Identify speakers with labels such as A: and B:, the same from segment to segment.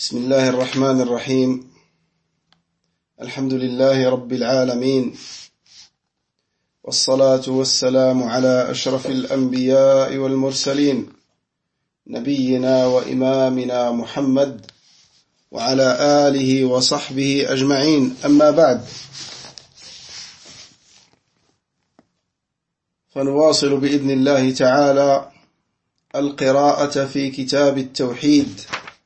A: بسم الله الرحمن الرحيم الحمد لله رب العالمين والصلاة والسلام على أشرف الأنبياء والمرسلين نبينا وإمامنا محمد وعلى آله وصحبه أجمعين أما بعد فنواصل بإذن الله تعالى القراءة في كتاب التوحيد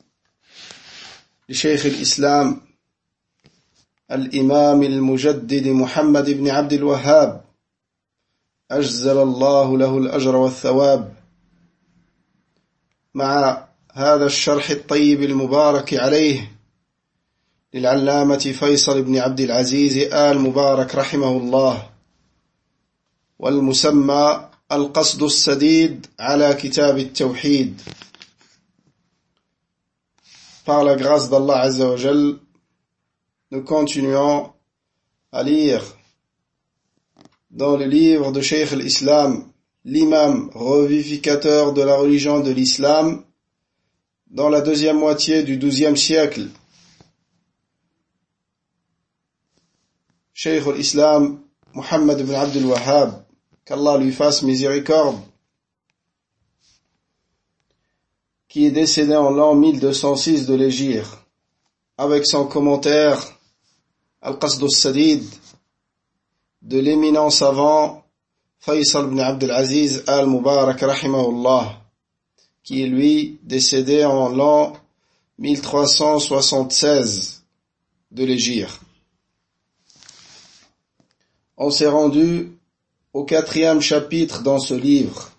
A: لشيخ الإسلام الإمام المجدد محمد بن عبد الوهاب أجزل الله له الأجر والثواب مع هذا الشرح الطيب المبارك عليه للعلامة فيصل بن عبد العزيز آل مبارك رحمه الله والمسمى القصد السديد على كتاب التوحيد. Par la grâce d'Allah Azza wa Jal, nous continuons à lire dans le livre de Cheikh al-Islam, l'imam revivificateur de la religion de l'Islam, dans la deuxième moitié du XIIe siècle. Cheikh al-Islam, Muhammad ibn Abd al-Wahhab, qu'Allah lui fasse miséricorde, qui est décédé en l'an 1206 de l'Hégire, avec son commentaire Al-Qasd al-Sadid de l'éminent savant Faisal ibn Abd al-Aziz al-Mubarak rahimahullah, qui est lui décédé en l'an 1376 de l'Hégire. On s'est rendu au 4e chapitre dans ce livre.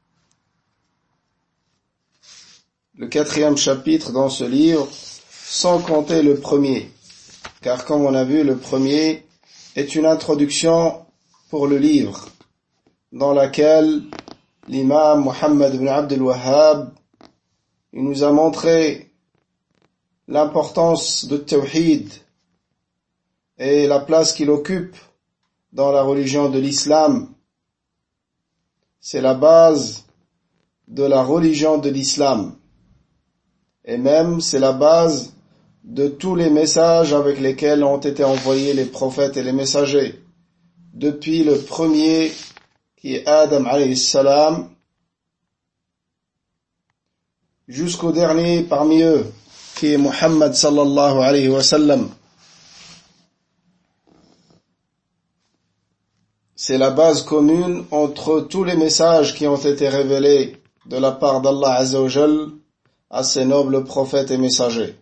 A: Le 4e chapitre dans ce livre, sans compter le premier, car comme on a vu, le premier est une introduction pour le livre, dans laquelle l'imam Muhammad ibn Abd al-Wahhab nous a montré l'importance de Tawhid et la place qu'il occupe dans la religion de l'islam. C'est la base de la religion de l'islam. Et même, c'est la base de tous les messages avec lesquels ont été envoyés les prophètes et les messagers. Depuis le premier, qui est Adam alayhi salam, jusqu'au dernier parmi eux, qui est Muhammad sallallahu alayhi wa sallam. C'est la base commune entre tous les messages qui ont été révélés de la part d'Allah Azza wa Jal à ses nobles prophètes et messagers.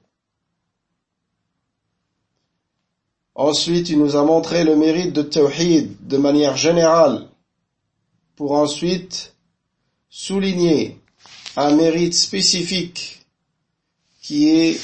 A: Ensuite, il nous a montré le mérite de Tawhid de manière générale, pour ensuite souligner un mérite spécifique qui est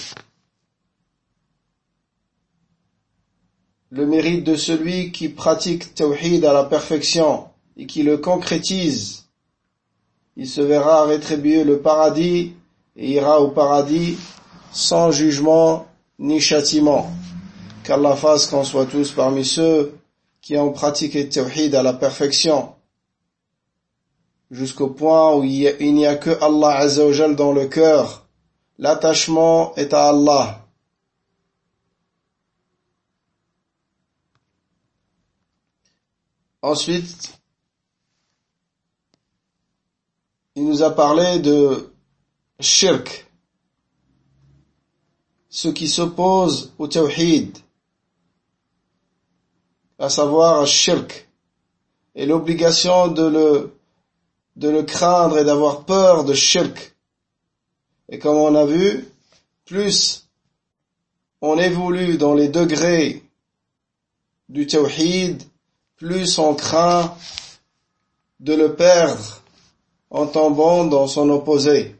A: le mérite de celui qui pratique Tawhid à la perfection et qui le concrétise. Il se verra rétribuer le paradis et ira au paradis sans jugement ni châtiment. Qu'Allah fasse qu'on soit tous parmi ceux qui ont pratiqué Tawhid à la perfection, jusqu'au point où il n'y a que Allah Azza wa Jal dans le cœur. L'attachement est à Allah. Ensuite, il nous a parlé de Shirk, ce qui s'oppose au Tawhid, à savoir le Shirk, et l'obligation de le craindre et d'avoir peur de Shirk. Et comme on a vu, plus on évolue dans les degrés du Tawhid, plus on craint de le perdre en tombant dans son opposé.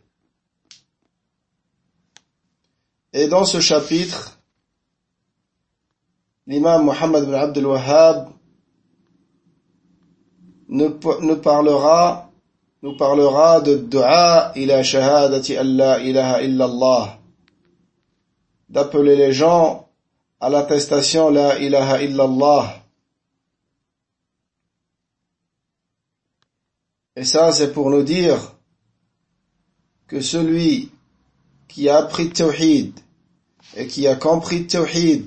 A: Et dans ce chapitre, l'imam Muhammad ibn Abd al-Wahhab nous parlera de dua ila shahadati an la ilaha illallah, d'appeler les gens à l'attestation la ilaha illallah. Et ça, c'est pour nous dire que celui qui a appris Tawhid et qui a compris Tawhid,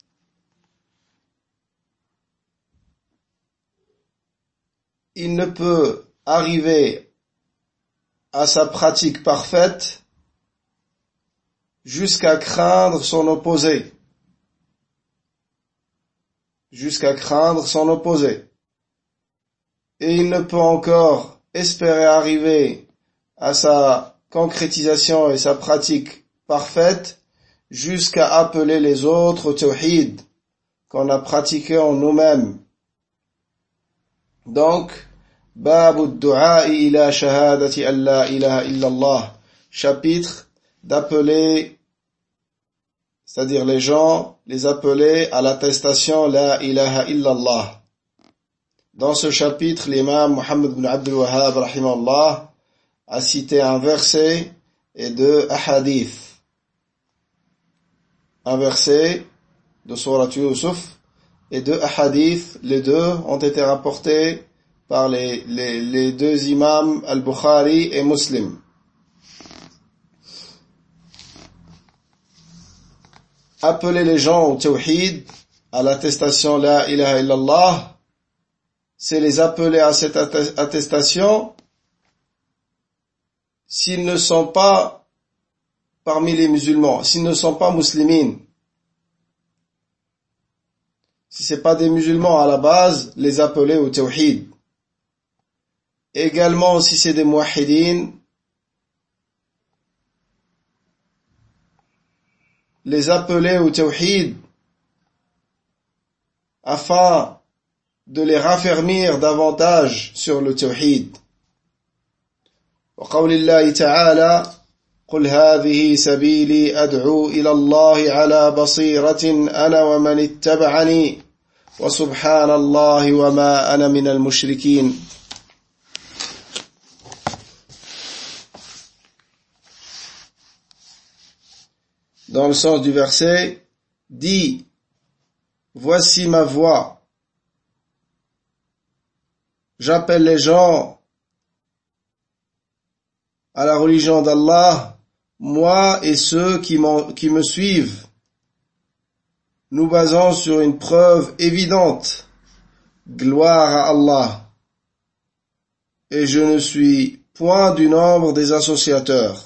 A: il ne peut arriver à sa pratique parfaite jusqu'à craindre son opposé. Jusqu'à craindre son opposé. Et il ne peut encore espérer arriver à sa concrétisation et sa pratique parfaite jusqu'à appeler les autres au tawhid qu'on a pratiqué en nous-mêmes. Donc, Babu ad-du'a'i ila shahadati an la ilaha illallah, chapitre d'appeler, c'est-à-dire les gens, les appeler à l'attestation la ilaha illallah. Dans ce chapitre, l'imam Muhammad ibn Abdul Wahhab rahimahullah a cité un verset et deux ahadith. Un verset de Surat Yusuf et deux ahadith, les deux ont été rapportés par les deux imams Al-Bukhari et Muslim. Appeler les gens au tawhid, à l'attestation la ilaha illallah, c'est les appeler à cette attestation s'ils ne sont pas parmi les musulmans, s'ils ne sont pas muslimines. Si c'est pas des musulmans à la base, les appeler au tawhid. Également, si c'est des muwahhidines, les appeler au tawhid afin de les raffermir davantage sur le tawhid. وقول الله تعالى قل هذه سبيلي أدعو إلى الله على بصيرة أنا ومن اتبعني وسبحان الله وما أنا من المشركين. Dans le sens du verset, dis, voici ma voix. J'appelle les gens à la religion d'Allah, moi et ceux qui me suivent. Nous basons sur une preuve évidente. Gloire à Allah. Et je ne suis point du nombre des associateurs.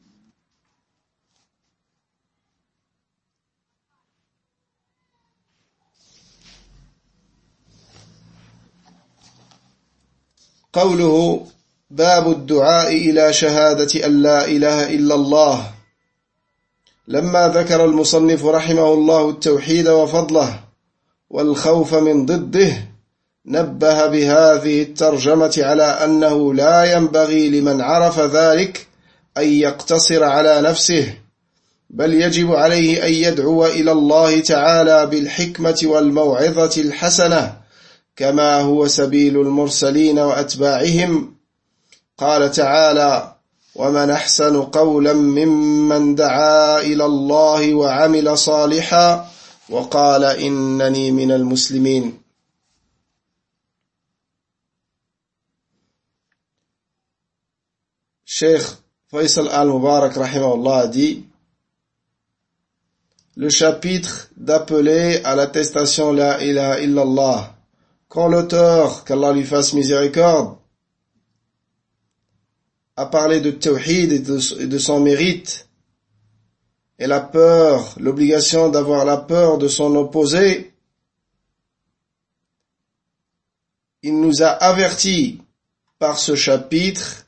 A: قوله باب الدعاء إلى شهادة أن لا إله إلا الله. لما ذكر المصنف رحمه الله التوحيد وفضله والخوف من ضده نبه بهذه الترجمة على أنه لا ينبغي لمن عرف ذلك أن يقتصر على نفسه بل يجب عليه أن يدعو إلى الله تعالى بالحكمة والموعظة الحسنة كما هو سبيل المرسلين وأتباعهم. قال تعالى ومن أحسن قولا ممن دعا إلى الله وعمل صالحا وقال إنني من المسلمين. Cheikh Faisal al-Mubarak rahimahullah a dit le chapitre d'appeler à l'attestation la ilaha illallah. Quand l'auteur, qu'Allah lui fasse miséricorde, a parlé de tawhid et de son mérite, et la peur, l'obligation d'avoir la peur de son opposé, il nous a avertis par ce chapitre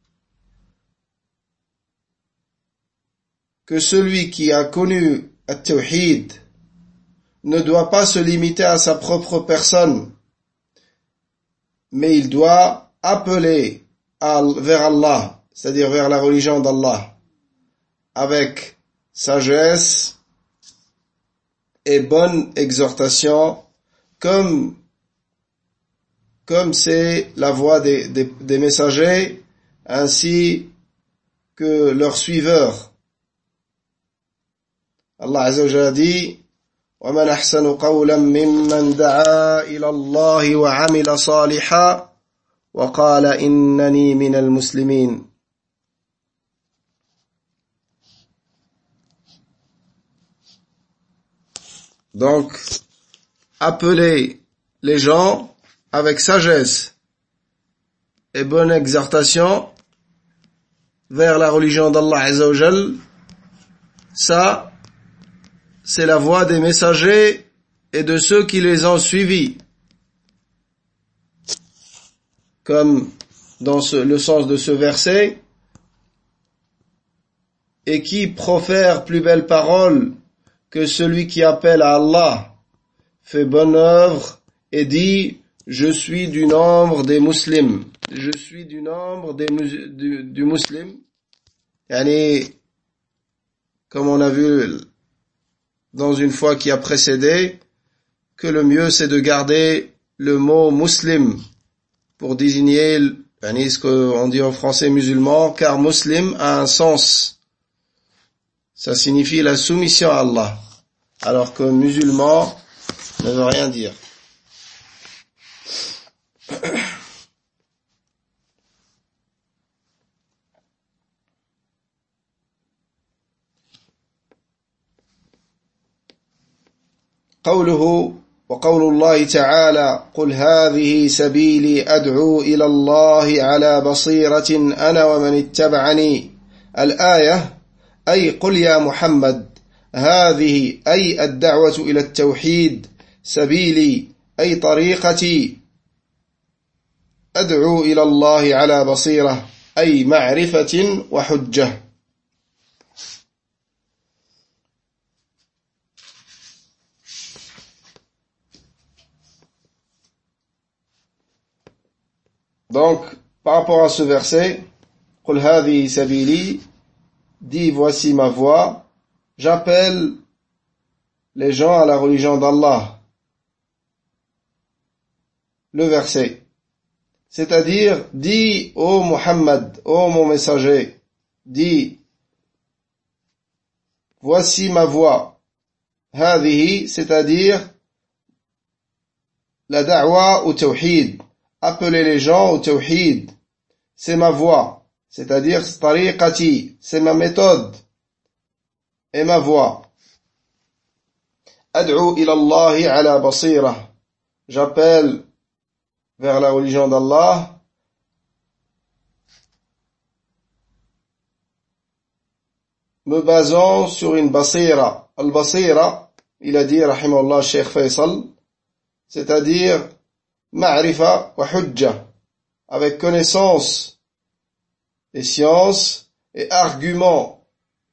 A: que celui qui a connu at-tawhid ne doit pas se limiter à sa propre personne, mais il doit appeler vers Allah, c'est-à-dire vers la religion d'Allah, avec sagesse et bonne exhortation, comme c'est la voie des messagers, ainsi que leurs suiveurs. Allah Azza wa Jalla dit وَمَنْ أَحْسَنُ قَوْلًا مِّمَّنْ دَعَا إِلَى اللَّهِ وَعَمِلَ صَالِحًا وَقَالَ إِنَّنِي مِنَ الْمُسْلِمِينَ. Donc, appeler les gens avec sagesse et bonne exhortation vers la religion d'Allah Azza wa Jal, ça, c'est la voie des messagers et de ceux qui les ont suivis. Comme dans le sens de ce verset, et qui profère plus belle parole que celui qui appelle à Allah, fait bonne œuvre et dit, je suis du nombre des musulmans. Je suis du nombre du musulman. Yani, comme on a vu dans une fois qui a précédé, que le mieux c'est de garder le mot muslim pour désigner ce qu'on dit en français musulman, car muslim a un sens. Ça signifie la soumission à Allah, alors que musulman ne veut rien dire. قوله وقول الله تعالى قل هذه سبيلي أدعو إلى الله على بصيرة أنا ومن اتبعني الآية أي قل يا محمد هذه أي الدعوة إلى التوحيد سبيلي أي طريقتي أدعو إلى الله على بصيرة أي معرفة وحجة. Donc, par rapport à ce verset, قل هذه سبيلي, dit voici ma voie, j'appelle les gens à la religion d'Allah. Le verset, c'est-à-dire, dis ô Muhammad, ô mon messager, dis voici ma voie. هذه, c'est-à-dire la da'wa au tawhid, appeler les gens au tawhid, c'est ma voie, c'est-à-dire tariqati, c'est ma méthode et ma voie. Ad'u ila Allahi ala basira, j'appelle vers la religion d'Allah me basant sur une basira. Al-basira, il a dit rahimahullah Cheikh Faisal, c'est-à-dire ma'rifa wa hujja, avec connaissance et science et argument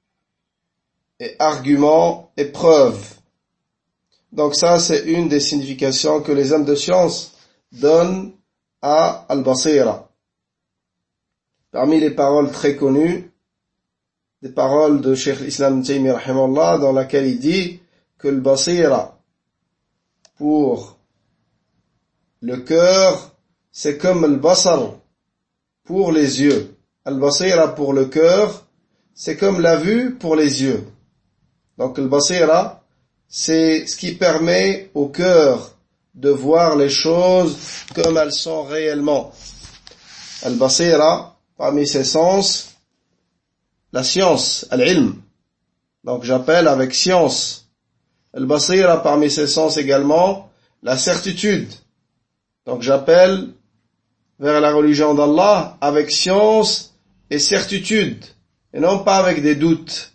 A: et preuve. Donc ça, c'est une des significations que les hommes de science donnent à Al-Basira. Parmi les paroles très connues, des paroles de Cheikh l'Islam Taymi rahimahullah, dans laquelle il dit que le Basira, pour le cœur, c'est comme le basar pour les yeux. Al-Basira pour le cœur, c'est comme la vue pour les yeux. Donc le Basira, c'est ce qui permet au cœur de voir les choses comme elles sont réellement. Al-Basira, parmi ses sens, la science, al-ilm. Donc j'appelle avec science. Al-Basira, parmi ses sens également, la certitude. Donc j'appelle vers la religion d'Allah avec science et certitude, et non pas avec des doutes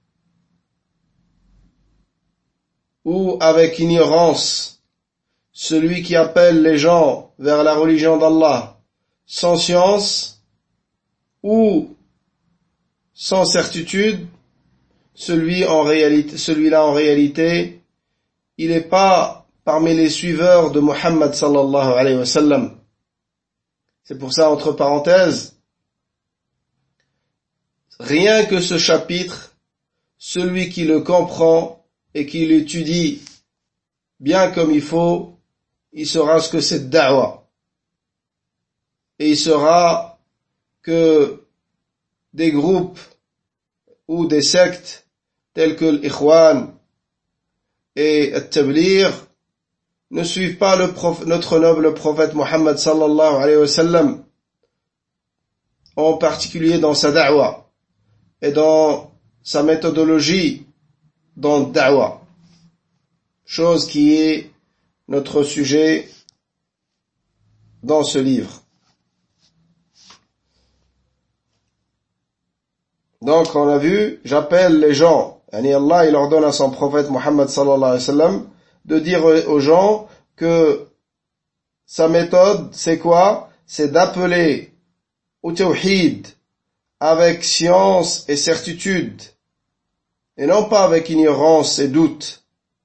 A: ou avec ignorance. Celui qui appelle les gens vers la religion d'Allah sans science ou sans certitude, celui-là en réalité, il n'est pas parmi les suiveurs de Muhammad sallallahu alayhi wa sallam. C'est pour ça, entre parenthèses, rien que ce chapitre, celui qui le comprend et qui l'étudie bien comme il faut, il saura ce que c'est da'wa. Et il saura que des groupes ou des sectes tels que l'Ikhwan et At-Tabligh ne suivent pas notre noble prophète Muhammad sallallahu alayhi wa sallam, en particulier dans sa da'wa et dans sa méthodologie dans da'wa. chose qui est notre sujet dans ce livre. Donc on a vu, j'appelle les gens, Allah il ordonne à son prophète Muhammad sallallahu alayhi wa sallam de dire aux gens que sa méthode c'est quoi? C'est d'appeler au tawhid avec science et certitude et non pas avec ignorance et doute.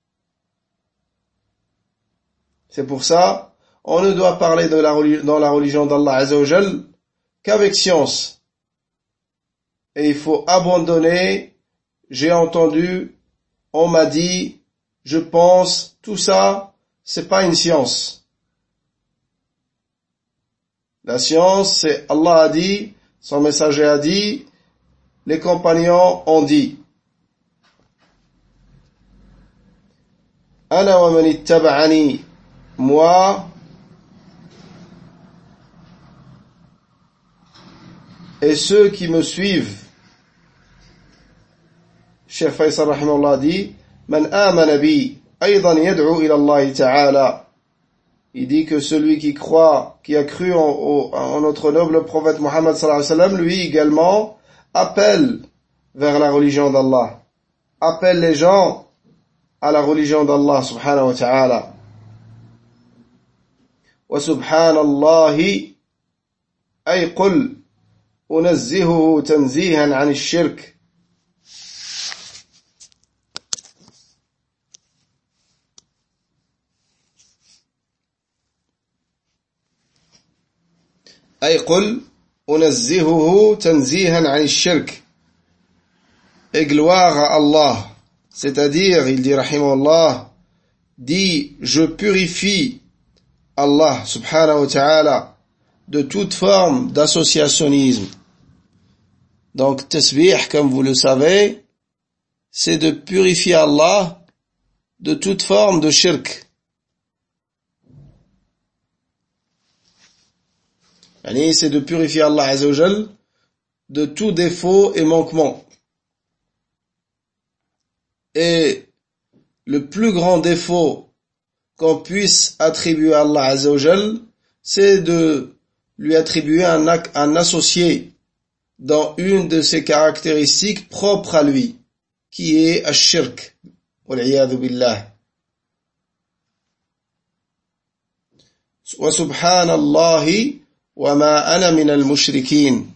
A: C'est pour ça, on ne doit parler dans la religion d'Allah Azza wa Jal qu'avec science. Et il faut abandonner, j'ai entendu, on m'a dit, je pense, tout ça, c'est pas une science. La science, c'est Allah a dit, son messager a dit, les compagnons ont dit. Ana wa man ittaba'ani, moi et ceux qui me suivent. Cheikh Faisal rahimahullah dit Man amana bi aydan yad'u ila Allah ta'ala. Il dit que celui qui croit, qui a cru en notre noble prophète Muhammad sallallahu alayhi wa sallam, lui également appelle vers la religion d'Allah. Appelle les gens à la religion d'Allah subhanahu wa ta'ala. Wa subhanallahi ay qul unazzihuhu tanzihan 'an ash-shirk. أي قل أنزهه تنزيها عن الشرك. Et gloire à Allah. C'est-à-dire, il dit rahimahullah, dit je purifie Allah subhanahu wa ta'ala de toute forme d'associationnisme. Donc tasbih, comme vous le savez, c'est de purifier Allah de toute forme de shirk. C'est de purifier Allah Azza wa Jal de tout défaut et manquement. Et le plus grand défaut qu'on puisse attribuer à Allah Azza wa Jal, c'est de lui attribuer un associé dans une de ses caractéristiques propres à lui, qui est ash-shirk. Wal-'iyadhu billah. Wa subhanallahi وما أنا من المشركين.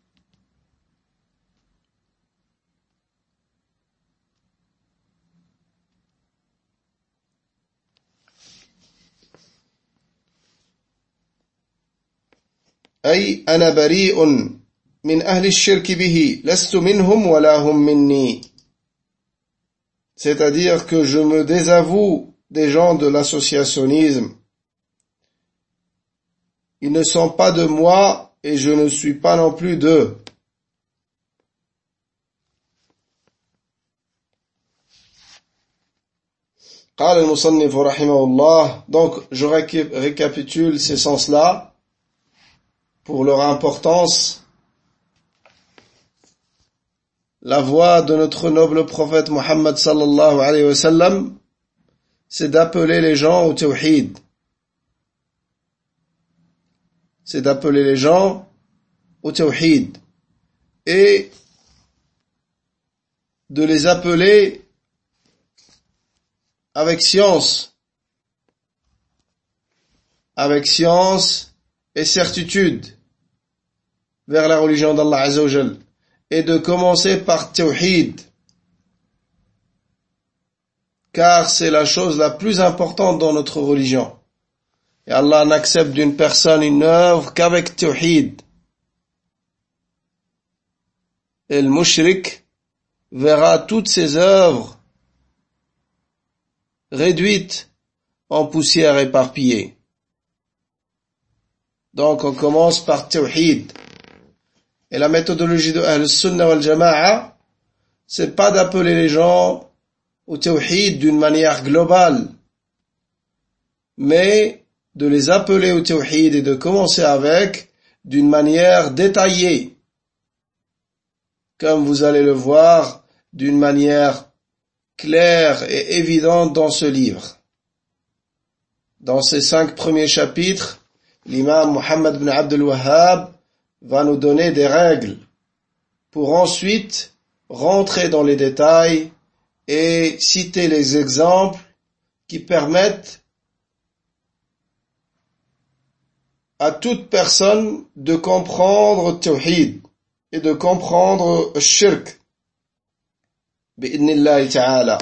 A: أي أنا بريء من أهل الشرك به لست منهم ولا هم مني. C'est-à-dire que je me désavoue des gens de l'associationnisme. Ils ne sont pas de moi et je ne suis pas non plus d'eux. قال المصنف رحمه الله. Donc je récapitule ces sens-là pour leur importance. La voie de notre noble prophète Muhammad sallallahu alayhi wa sallam, c'est d'appeler les gens au tawhid. C'est d'appeler les gens au tawhid et de les appeler avec science et certitude vers la religion d'Allah Azza wa Jal, et de commencer par tawhid, car c'est la chose la plus importante dans notre religion. Et Allah n'accepte d'une personne une œuvre qu'avec tawhid. Et le mushrik verra toutes ses œuvres réduites en poussière éparpillée. Donc on commence par tawhid. Et la méthodologie de Ahl-Sunnah wal Jama'a, c'est pas d'appeler les gens au tawhid d'une manière globale, mais de les appeler au tawhid et de commencer avec d'une manière détaillée, comme vous allez le voir, d'une manière claire et évidente dans ce livre. Dans ces 5 premiers chapitres, l'imam Muhammad ibn Abd al-Wahhab va nous donner des règles pour ensuite rentrer dans les détails et citer les exemples qui permettent à toute personne de comprendre le tawhid et de comprendre le shirk bi'idhnillahi ta'ala.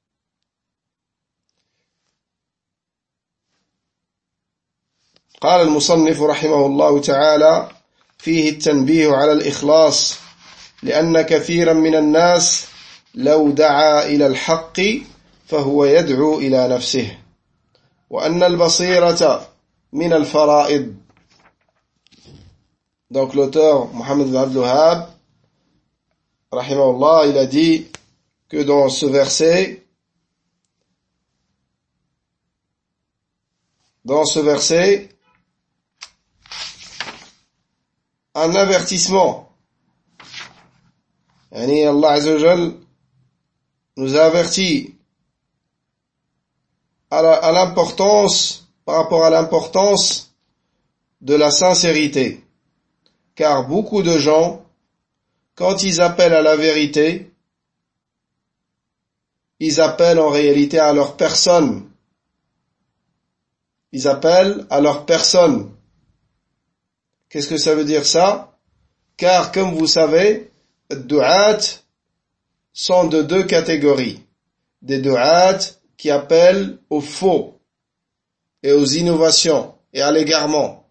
A: قال المصنف رحمه الله تعالى فيه التنبيه على الإخلاص لأن كثيرا من الناس لو دعا إلى الحق فهو يدعو إلى نفسه وأن البصيرة من الفرائض. Donc l'auteur Mohammed ibn Abd al-Wahhab rahimahullah, il a dit que dans ce verset un avertissement. Allah Azza wa Jal nous a avertis à l'importance, par rapport à l'importance de la sincérité. Car beaucoup de gens, quand ils appellent à la vérité, ils appellent en réalité à leur personne. Ils appellent à leur personne. Qu'est-ce que ça veut dire ça? Car comme vous savez, les du'at sont de 2 catégories. Des du'at qui appellent au faux et aux innovations et à l'égarement.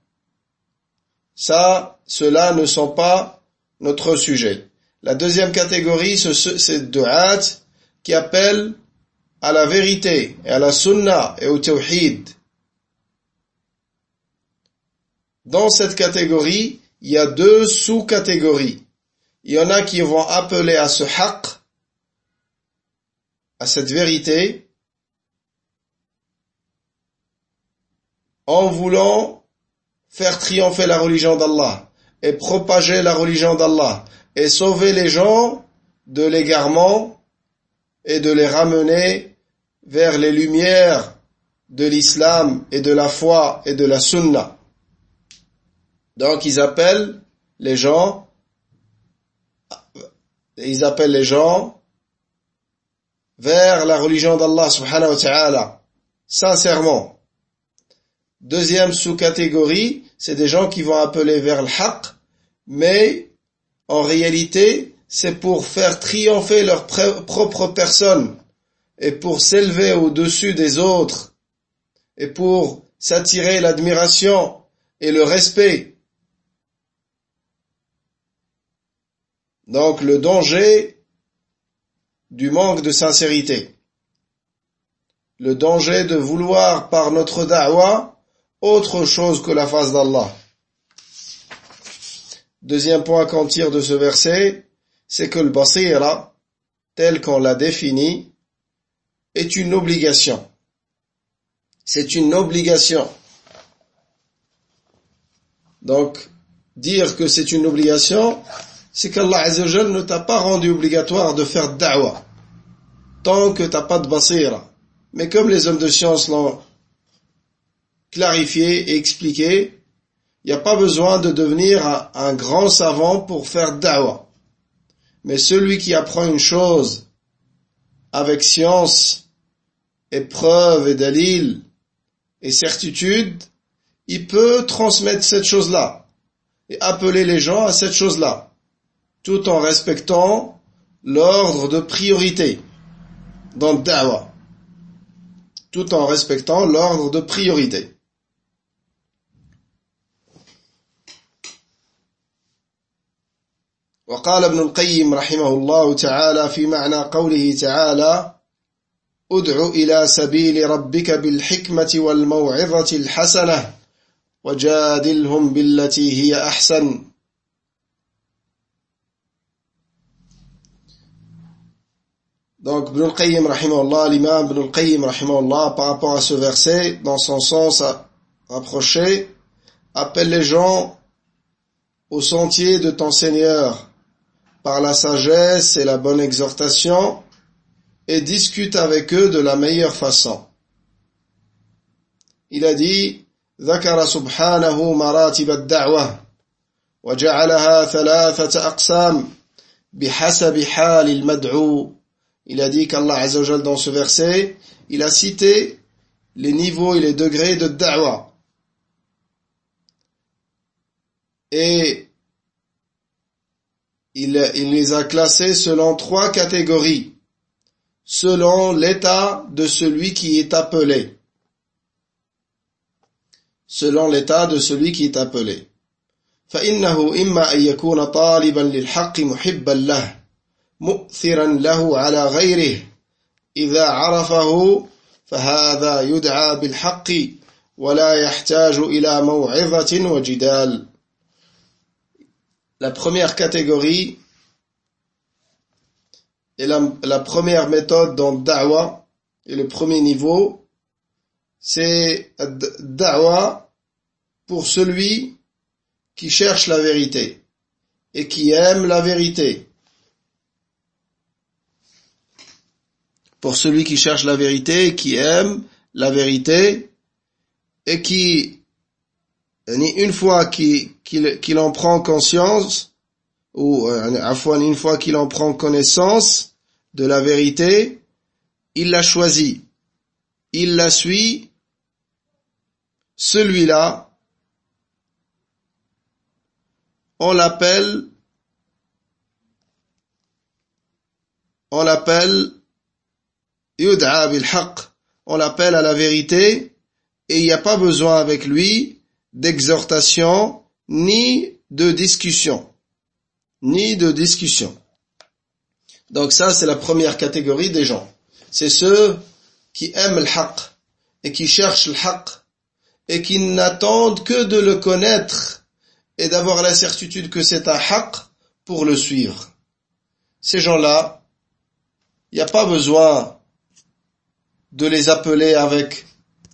A: Ceux-là ne sont pas notre sujet. La deuxième catégorie, c'est du'at qui appellent à la vérité et à la sunna et au tawhid. Dans cette catégorie, il y a 2 sous-catégories. Il y en a qui vont appeler à ce haqq, à cette vérité, en voulant faire triompher la religion d'Allah et propager la religion d'Allah et sauver les gens de l'égarement et de les ramener vers les lumières de l'islam et de la foi et de la sunna. Donc ils appellent les gens vers la religion d'Allah subhanahu wa ta'ala, sincèrement. Deuxième sous-catégorie, c'est des gens qui vont appeler vers le haqq, mais en réalité, c'est pour faire triompher leur propre personne et pour s'élever au-dessus des autres et pour s'attirer l'admiration et le respect. Donc le danger du manque de sincérité, le danger de vouloir par notre da'wa autre chose que la face d'Allah. Deuxième point qu'on tire de ce verset, c'est que le basira, tel qu'on l'a défini, est une obligation. C'est une obligation. Donc, dire que c'est une obligation, c'est qu'Allah Azza wa Jal ne t'a pas rendu obligatoire de faire da'wa, tant que t'as pas de basira. Mais comme les hommes de science l'ont clarifié et expliqué, il n'y a pas besoin de devenir un grand savant pour faire da'wa. Mais celui qui apprend une chose avec science et preuve et dalil et certitude, il peut transmettre cette chose-là et appeler les gens à cette chose-là, tout en respectant l'ordre de priorité dans le da'wa. Tout en respectant l'ordre de priorité. وقال ابن القيم رحمه الله تعالى في معنى قوله تعالى ادع إلى سبيل ربك بالحكمة والموعظة الحسنة وجادلهم بالتي هي أحسن. Donc Ibn al-Qayyim rahimahullah, l'imam Ibn al-Qayyim rahimahullah, par rapport à ce verset, dans son sens rapproché, appelle les gens au sentier de ton Seigneur par la sagesse et la bonne exhortation et discute avec eux de la meilleure façon. Il a dit ذكر سبحانه مراتب الدعوة وجعلها 3 أقسام بحسب حال المدعو. Il a dit qu'Allah Azza wa Jal dans ce verset, il a cité les niveaux et les degrés de da'wa. Et il les a classés selon 3 catégories, selon l'état de celui qui est appelé. Selon l'état de celui qui est appelé. فإنه إما أن يكون طالبا للحق محبا له مؤثرا له على غيره إذا عرفه فهذا يدعى بالحق ولا يحتاج إلى موعظة وجدال. La première catégorie et la première méthode dans da'wa et le premier niveau, c'est da'wa pour celui qui cherche la vérité et qui aime la vérité. Pour celui qui cherche la vérité, qui aime la vérité et qui, une fois qu'il en prend conscience, ou une fois qu'il en prend connaissance de la vérité, il la choisit, il la suit, celui-là, on l'appelle yud'a bil haqq, on l'appelle à la vérité, et il n'y a pas besoin avec lui d'exhortation ni de discussion. Donc ça, c'est la première catégorie des gens. C'est ceux qui aiment le haqq et qui cherchent le haqq et qui n'attendent que de le connaître et d'avoir la certitude que c'est un haqq pour le suivre. Ces gens-là, il n'y a pas besoin de les appeler avec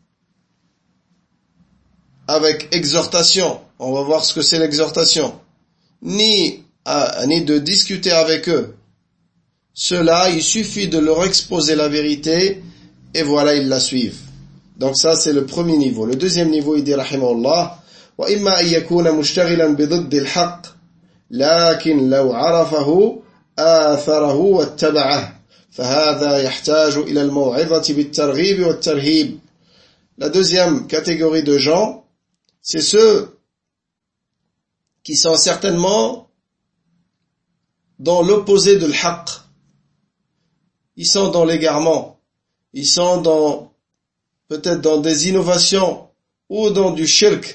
A: exhortation. On va voir ce que c'est l'exhortation. Ni de discuter avec eux. Ceux-là, il suffit de leur exposer la vérité et voilà, ils la suivent. Donc ça, c'est le premier niveau. Le deuxième niveau, il dit rahimahullah وإما أن يكون مشتغلا بضد الحق لكن لو عرفه آثره واتبعه فهذا يحتاج إلى الموعظة بالترغيب والترهيب. La deuxième catégorie de gens, c'est ceux qui sont certainement dans l'opposé de l'haqq. Ils sont dans l'égarement. Ils sont peut-être dans des innovations ou dans du shirk.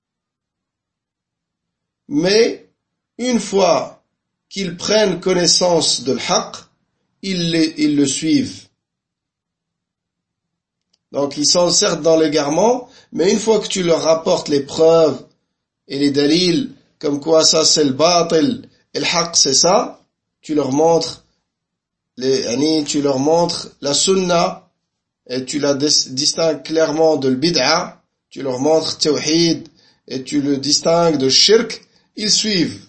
A: Mais une fois qu'ils prennent connaissance de l'haqq, ils le suivent. Donc ils sont certes dans l'égarement, mais une fois que tu leur rapportes les preuves et les dalils, comme quoi ça c'est le batil et le haqq c'est ça, tu leur montres la sunna et tu la distingues clairement de l'bid'a, tu leur montres tawhid et tu le distingues de shirk, ils suivent.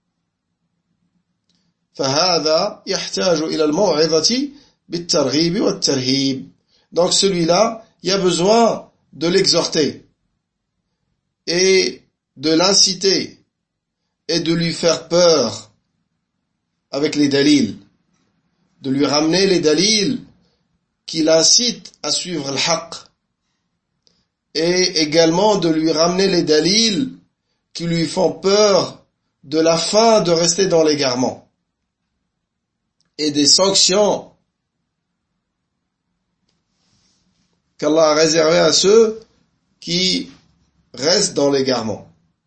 A: فهذا يحتاج إلى الموعظة بالترغيب والترهيب. Donc celui-là, il y a besoin de l'exhorter et de l'inciter et de lui faire peur avec les dalils, de lui ramener les dalils qui l'incitent à suivre le haqq et également de lui ramener les dalils qui lui font peur de la fin de rester dans l'égarement et des sanctions qu'Allah a réservées à ceux qui restent dans l'égarement.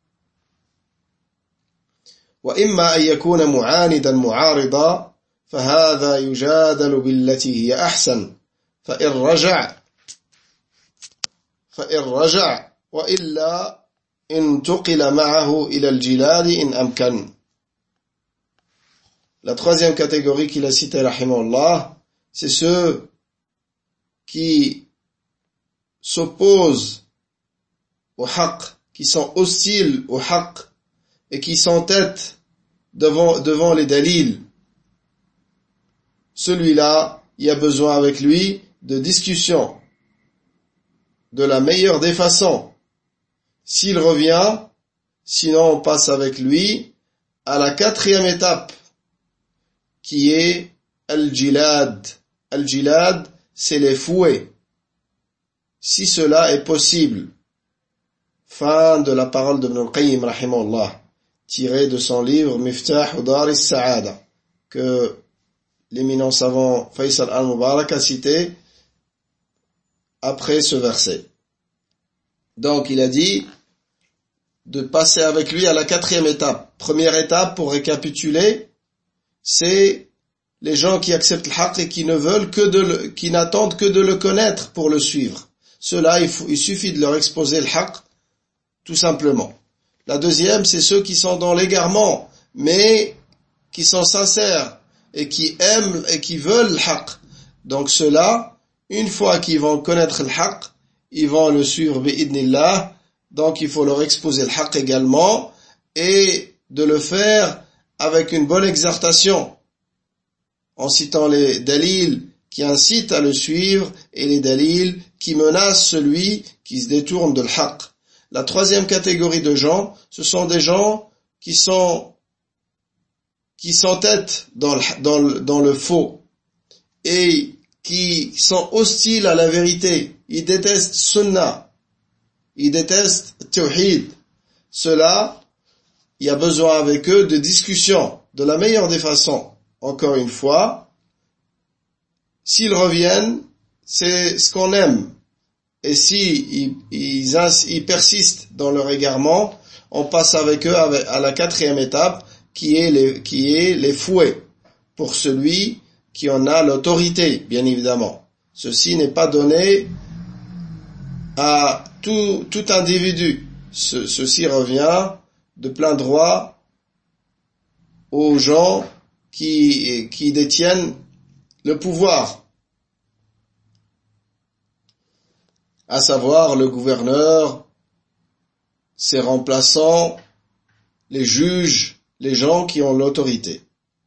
A: وإما أن يكون معاندا معارضا فهذا يجادل بالتي هي أحسن فإن رجع وإلا انتقل معه إلى الجلال إن أمكن. La troisième catégorie qu'il a citée, rahimahullah, c'est ceux qui s'opposent au haqq, qui sont hostiles au haqq et qui s'entêtent devant les dalils. Celui-là, il y a besoin avec lui de discussion, de la meilleure des façons. S'il revient, sinon on passe avec lui à la 4e étape, qui est al-jilad. Al-jilad, c'est les fouets. Si cela est possible. Fin de la parole de Ibn al-Qayyim, rahimahullah, tirée de son livre Miftah Dar al-Sa'ada, que l'éminent savant Faisal al-Mubarak a cité après ce verset. Donc il a dit de passer avec lui à la 4e étape. Première étape, pour récapituler, c'est les gens qui acceptent le haqq et qui n'attendent que de le connaître pour le suivre. Ceux-là, il suffit de leur exposer le haqq, tout simplement. La deuxième, c'est ceux qui sont dans l'égarement, mais qui sont sincères et qui aiment et qui veulent le haqq. Donc ceux-là, une fois qu'ils vont connaître le haqq, ils vont le suivre bi'idnillah. Donc il faut leur exposer le haqq également et de le faire avec une bonne exhortation, en citant les dalils qui incitent à le suivre et les dalils qui menacent celui qui se détourne de le haqq. La troisième catégorie de gens, ce sont des gens qui s'entêtent dans le faux et qui sont hostiles à la vérité. Ils détestent sunnah, ils détestent tawhid. Ceux-là, il y a besoin avec eux de discussion, de la meilleure des façons. Encore une fois, s'ils reviennent, c'est ce qu'on aime. Et si ils persistent dans leur égarement, on passe avec eux à la 4e étape, qui est les fouets, pour celui qui en a l'autorité, bien évidemment. Ceci n'est pas donné à tout individu. Ceci revient de plein droit aux gens qui détiennent le pouvoir, à savoir le gouverneur, ses remplaçants, les juges, les gens qui ont l'autorité.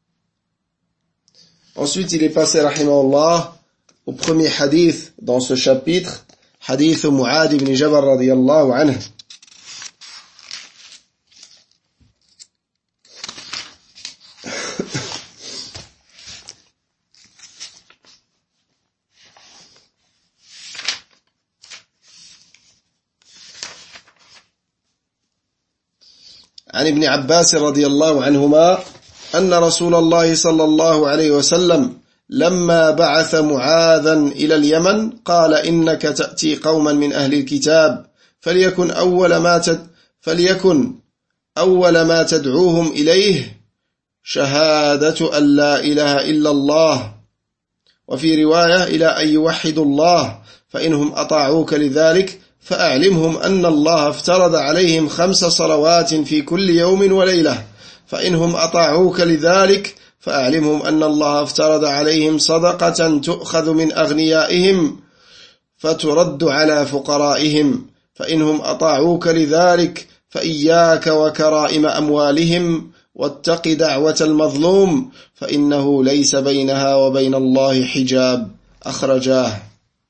A: Ensuite, il est passé, rahimahullah, au premier hadith dans ce chapitre, hadith Mu'ad ibn Jabal radiyallahu anhu. عن ابن عباس رضي الله عنهما أن رسول الله صلى الله عليه وسلم لما بعث معاذا إلى اليمن قال إنك تأتي قوما من أهل الكتاب فليكن أول ما تدعوهم إليه شهادة أن لا إله إلا الله وفي رواية إلى أن يوحدوا الله فإنهم أطاعوك لذلك فأعلمهم أن الله افترض عليهم 5 صلوات في كل يوم وليلة فإنهم أطاعوك لذلك فأعلمهم أن الله افترض عليهم صدقة تؤخذ من أغنيائهم فترد على فقرائهم فإنهم أطاعوك لذلك فإياك وكرائم أموالهم واتق دعوة المظلوم فإنه ليس بينها وبين الله حجاب أخرجاه.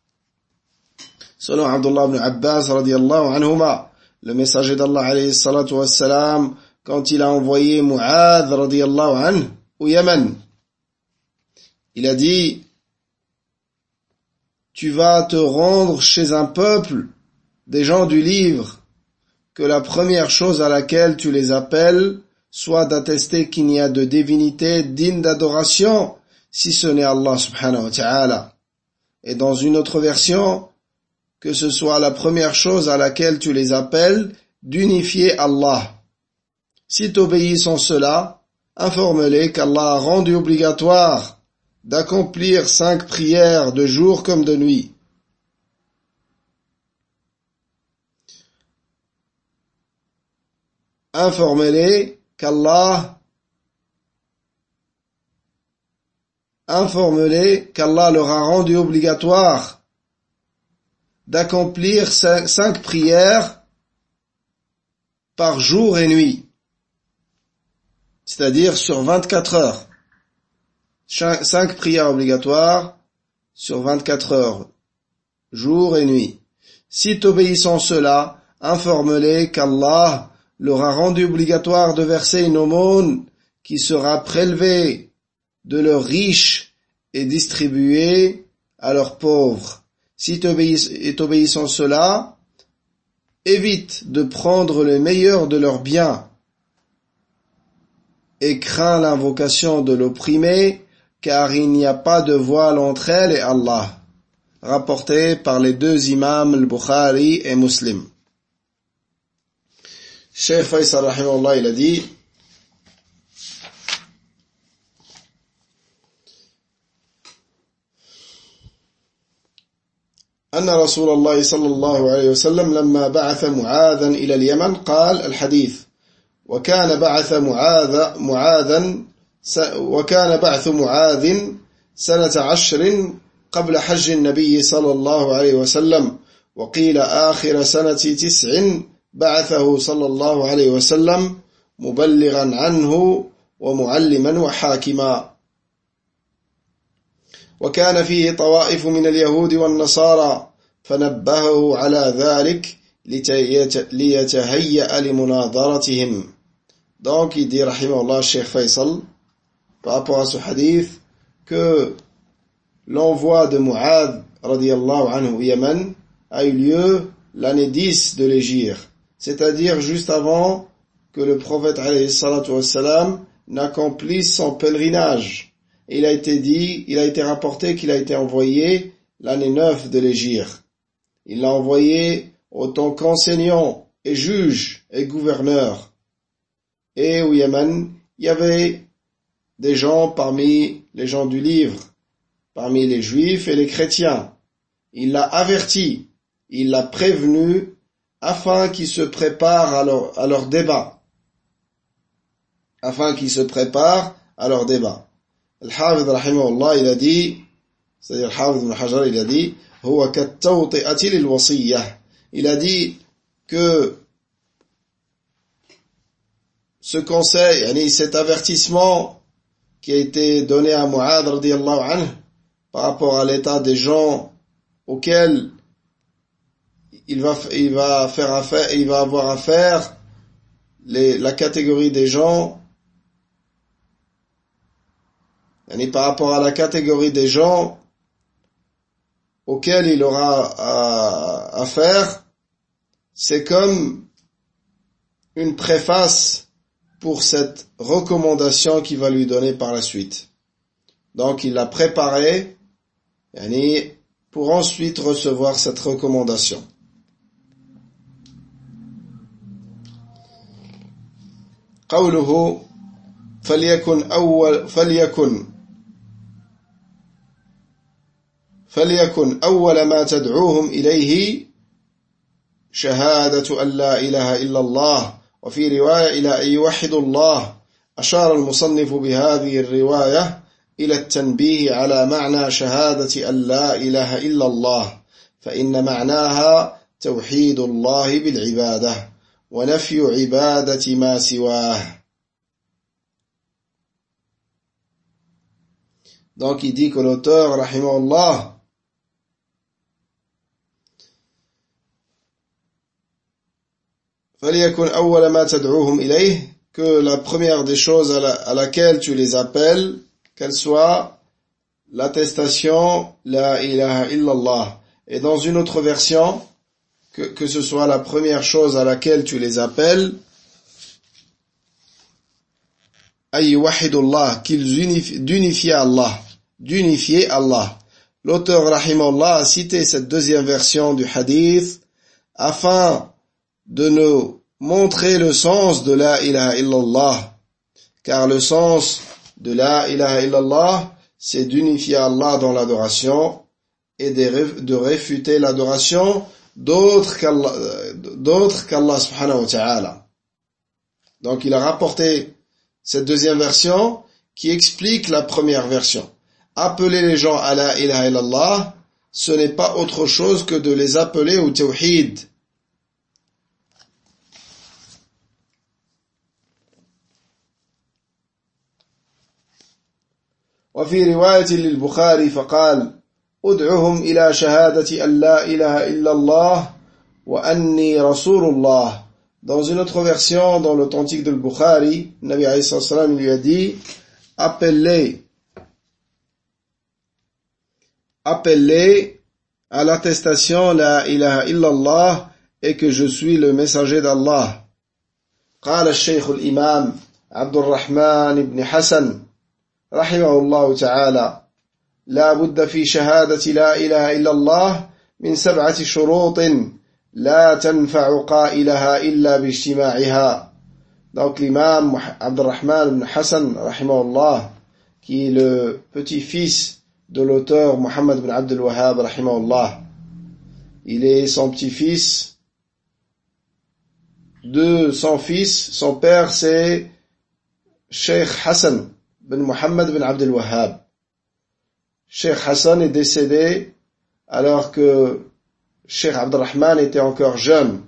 A: Selon Abdullah ibn Abbas radiyallahu anhuma, le messager d'Allah alayhi salatu wassalam, quand il a envoyé Mu'adh radiyallahu anhu au Yémen, il a dit: tu vas te rendre chez un peuple des gens du livre, que la première chose à laquelle tu les appelles soit d'attester qu'il n'y a de divinité digne d'adoration si ce n'est Allah subhanahu wa ta'ala. Et dans une autre version, que ce soit la première chose à laquelle tu les appelles d'unifier Allah. Si t'obéissent en cela, informe-les qu'Allah a rendu obligatoire d'accomplir 5 prières de jour comme de nuit. Informe-les qu'Allah leur a rendu obligatoire d'accomplir 5 prières par jour et nuit, c'est-à-dire sur 24 heures. 5 prières obligatoires sur 24 heures, jour et nuit. Si t'obéissant cela, informe-les qu'Allah leur a rendu obligatoire de verser une aumône qui sera prélevée de leurs riches et distribuée à leurs pauvres. Si t'obéissant cela, évite de prendre le meilleur de leurs biens et crains l'invocation de l'opprimé, car il n'y a pas de voile entre elle et Allah. Rapporté par les deux imams al-Bukhari et Muslim. Cheikh Faisal rahimahullah, il a dit أن رسول الله صلى الله عليه وسلم لما بعث معاذا إلى اليمن قال الحديث وكان بعث معاذ سنة 10 قبل حج النبي صلى الله عليه وسلم وقيل آخر سنة 9 بعثه صلى الله عليه وسلم مبلغا عنه ومعلما وحاكما وكان فيه طوائف من اليهود والنصارى فنبهه على ذلك ليتهيأ لمناظرتهم. Donc il dit rahimahullah Cheikh Faisal par rapport à ce hadith que l'envoi de Mu'adh radiyallahu anhu au Yémen a eu lieu l'année 10 de l'Hégire, c'est-à-dire juste avant que le prophète alayhi salatu wassalam n'accomplisse son pèlerinage. Il a été rapporté qu'il a été envoyé l'année 9 de l'Hégire. Il l'a envoyé autant qu'enseignant et juge et gouverneur. Et au Yémen, il y avait des gens parmi les gens du livre, parmi les juifs et les chrétiens. Il l'a averti, il l'a prévenu afin qu'ils se préparent à leur débat. Al-Hafidh rahimahullah, il a dit, c'est-à-dire Al-Hafidh ibn Hajar, il a dit, huwa kattawti'ati lil wasiyyah. Il a dit que ce conseil, cet avertissement qui a été donné à Mu'adh radiyallahu anhu par rapport à l'état des gens auxquels il va avoir affaire, la catégorie des gens, par rapport à la catégorie des gens auxquels il aura affaire, c'est comme une préface pour cette recommandation qu'il va lui donner par la suite. Donc il l'a préparé pour ensuite recevoir cette recommandation. قوله فليكن أول ما تدعوهم إليه شهادة أن لا إله إلا الله وفي رواية إلى أن يوحدوا الله. أشار المصنف بهذه الرواية إلى التنبيه على معنى شهادة أن لا إله إلا الله، فإن معناها توحيد الله بالعبادة ونفي عبادة ما سواه. Donc il dit que l'auteur, rahimahullah, فَلْيَكُنْ أَوَّلَ مَا تَدْعُوهُمْ إِلَيْهِ, que la première des choses à laquelle tu les appelles, qu'elle soit l'attestation La ilaha illallah. Et dans une autre version, que ce soit la première chose à laquelle tu les appelles, ay wahidullah, qu'ils d'unifier Allah. L'auteur rahimahullah a cité cette deuxième version du hadith afin de nous montrer le sens de la ilaha illallah, car le sens de la ilaha illallah, c'est d'unifier Allah dans l'adoration et de réfuter l'adoration d'autres qu'Allah subhanahu wa ta'ala. Donc il a rapporté cette deuxième version qui explique la première version. Appeler les gens à la ilaha illallah, ce n'est pas autre chose que de les appeler au tawhid. وفي رواية للبخاري فقال ادعهم إلى شهادة أن لا إله إلا الله وأني رسول الله. Dans une autre version, dans l'authentique de Bukhari, Nabi alayhi salam lui a dit, appelle-les à l'attestation la ilaha illallah et que je suis le messager d'Allah. قال الشيخ الإمام عبد الرحمن بن حسن رحمه الله تعالى لا بد في شهادة لا إله إلا الله من 7 شروط لا تنفع قائلها إلا باجتماعها. Donc l'imam Abd al-Rahman ibn Hassan rahimahullah, qui est le petit-fils de l'auteur Muhammad ibn Abd al-Wahhab rahimahullah, il est son petit-fils de son fils. Son père c'est Sheikh Hassan bin Muhammad bin Abd al-Wahhab. Sheikh Hassan est décédé alors que Sheikh Abd al-Rahman était encore jeune.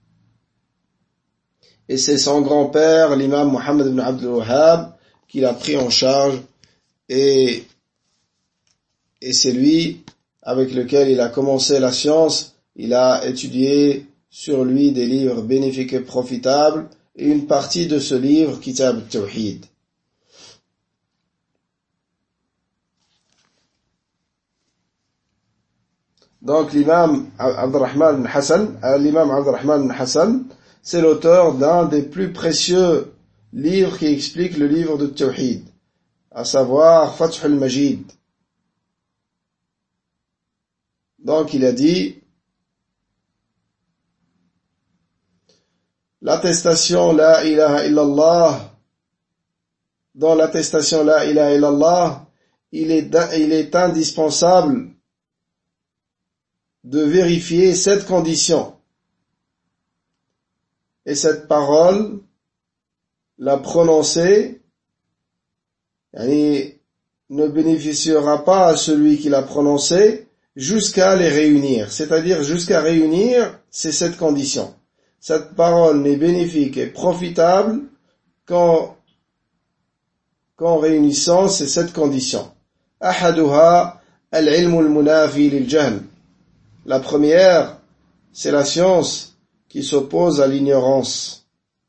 A: Et c'est son grand-père, l'imam Muhammad ibn Abd al-Wahhab, qui l'a pris en charge, et c'est lui avec lequel il a commencé la science. Il a étudié sur lui des livres bénéfiques et profitables, et une partie de ce livre, Kitab al-Tawhid. Donc l'imam Abd al-Rahman ibn Hassan, c'est l'auteur d'un des plus précieux livres qui explique le livre de Tawhid, à savoir Fath al-Majid. Donc il a dit, l'attestation la ilaha illallah, dans l'attestation la ilaha illallah, il est indispensable de vérifier 7 conditions. Et cette parole, la prononcer, ne bénéficiera pas à celui qui l'a prononcée jusqu'à les réunir. C'est-à-dire jusqu'à réunir ces 7 conditions. Cette parole n'est bénéfique et profitable qu'en réunissant ces 7 conditions. Ahaduha al-ilmu al-munafi lil-jahl. La première, c'est la science qui s'oppose à l'ignorance.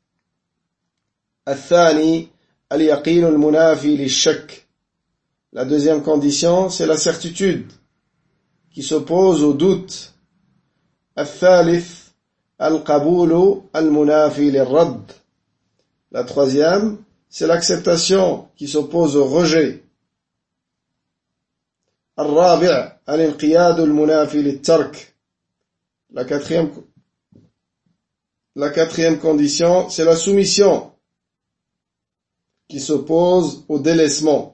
A: Al-thani al-yaqin al-munafi lish-shak. La deuxième condition, c'est la certitude qui s'oppose au doute. Al-thalith al-qabulu al-munafi lir-radd. La troisième, c'est l'acceptation qui s'oppose au rejet. Al-rabi' al-inqiyad al-munafi lit-tark. La quatrième condition, c'est la soumission qui s'oppose au délaissement.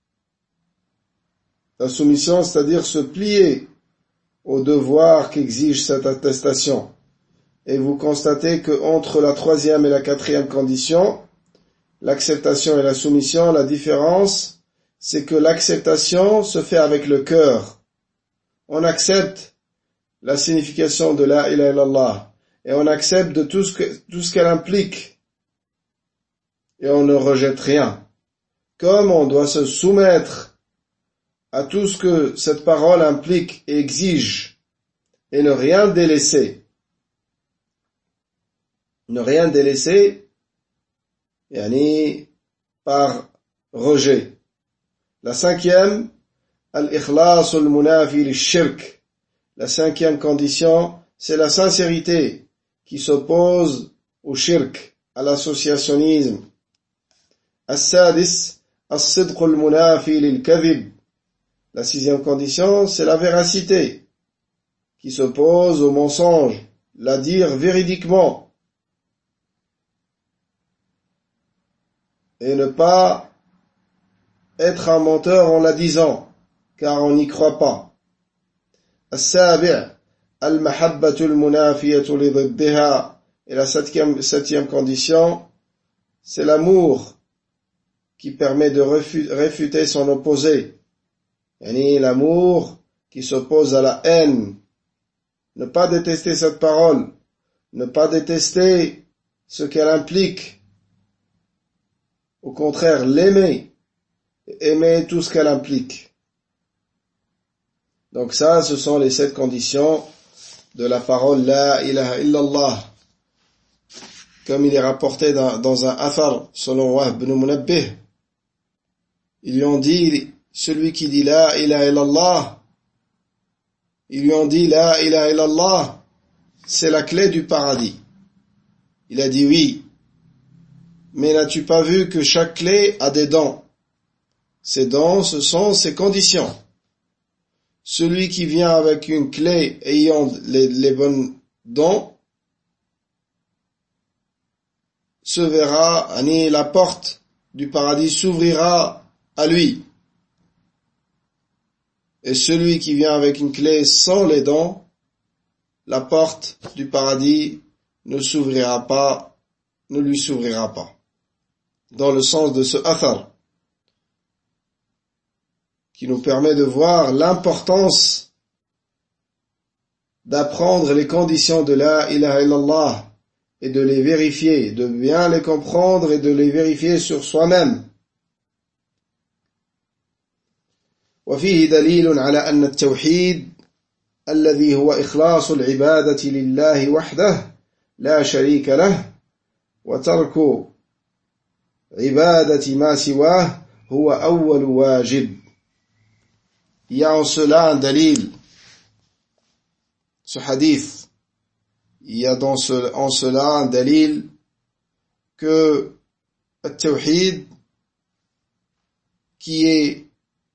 A: La soumission, c'est-à-dire se plier au devoir qu'exige cette attestation. Et vous constatez que entre la 3e et la 4e condition, l'acceptation et la soumission, la différence, c'est que l'acceptation se fait avec le cœur. On accepte la signification de la ilaha illallah. Et on accepte de tout ce qu'elle implique. Et on ne rejette rien. Comme on doit se soumettre à tout ce que cette parole implique et exige. Et ne rien délaisser. Ne rien délaisser, par rejet. La 5e, al-ikhlas al-munafi lish-shirk. La 5e condition, c'est la sincérité qui s'oppose au shirk, à l'associationnisme. As-sadis, as-sidq al-munafi lil-kadhib. La 6e condition, c'est la véracité qui s'oppose au mensonge, la dire véridiquement. Et ne pas être un menteur en la disant, car on n'y croit pas. As-sabi' al-mahabbatul munafiyatul liddiha. Et la 7e condition, c'est l'amour qui permet de réfuter son opposé. L'amour qui s'oppose à la haine. Ne pas détester cette parole. Ne pas détester ce qu'elle implique. Au contraire, l'aimer. Aimer tout ce qu'elle implique. Donc ça, ce sont les 7 conditions de la parole La ilaha illallah. Comme il est rapporté dans un athar, selon Wahb ibn Munabbih, ils lui ont dit, celui qui dit La ilaha illallah, ils lui ont dit La ilaha illallah, c'est la clé du paradis. Il a dit oui, mais n'as-tu pas vu que chaque clé a des dents? Ces dents, ce sont ses conditions. Celui qui vient avec une clé ayant les bonnes dents se verra, la porte du paradis s'ouvrira à lui. Et celui qui vient avec une clé sans les dents, la porte du paradis ne lui s'ouvrira pas. Dans le sens de ce athar, qui nous permet de voir l'importance d'apprendre les conditions de la ilaha illallah et de les vérifier, de bien les comprendre et de les vérifier sur soi-même. وفيه دليل على أن التوحيد الذي هو إخلاص العبادة لله وحده لا شريك له وترك عبادة ما سواه هو أول واجب. Il y a en cela un dalil, ce hadith, il y a en cela un dalil que le tawhid, qui est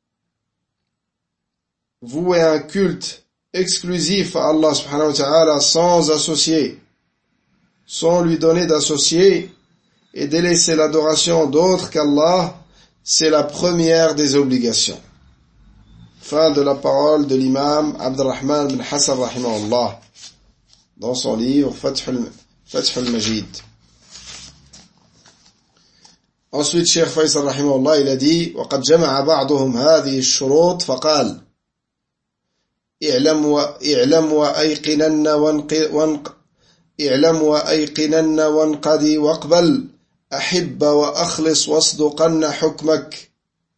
A: voué un culte exclusif à Allah subhanahu wa ta'ala sans associer, sans lui donner d'associer et délaisser l'adoration d'autres qu'Allah, c'est la première des obligations. Fin de la parole de l'imam Abdurrahman bin Hassan rahimahullah dans son livre Fath al-Majid. Ensuite, Cheikh Faisal rahimahullah, il a dit وقد جمع بعضهم هذه الشروط فقال اعلم وأيقنن وانقضي واقبل أحب وأخلص واصدقن حكمك.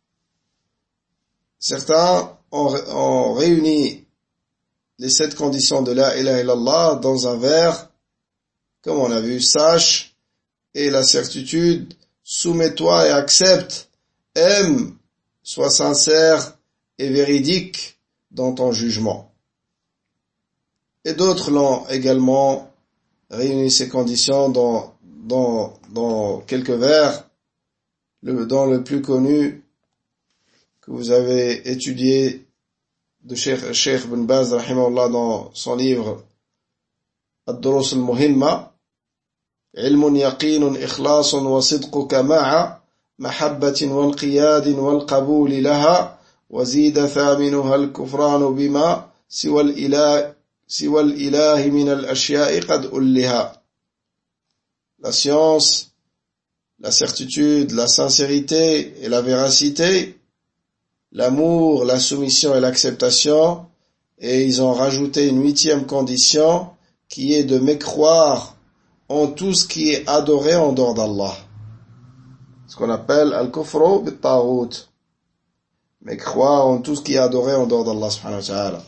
A: Certains ont réuni les 7 conditions de la ilaha illallah dans un vers, comme on a vu, sache et la certitude, soumets-toi et accepte, aime, sois sincère et véridique dans ton jugement. Et d'autres l'ont également réuni ces conditions dans quelques vers, dans le plus connu que vous avez étudié de Cheikh Ibn Baz rahimahullah dans son livre Ad-Durus al-Muhimma, علم يقين إخلاص وصدقك مع محبة وانقياد والقبول لها وزيد ثامنها الكفران بما سوى الإله من الأشياء قد أُلِّهَا. La science, la certitude, la sincérité et la véracité, l'amour, la soumission et l'acceptation, et ils ont rajouté une 8e condition qui est de mécroire en tout ce qui est adoré en dehors d'Allah. Ce qu'on appelle al-kufru bit-taghut. Mécroire en tout ce qui est adoré en dehors d'Allah subhanahu wa ta'ala.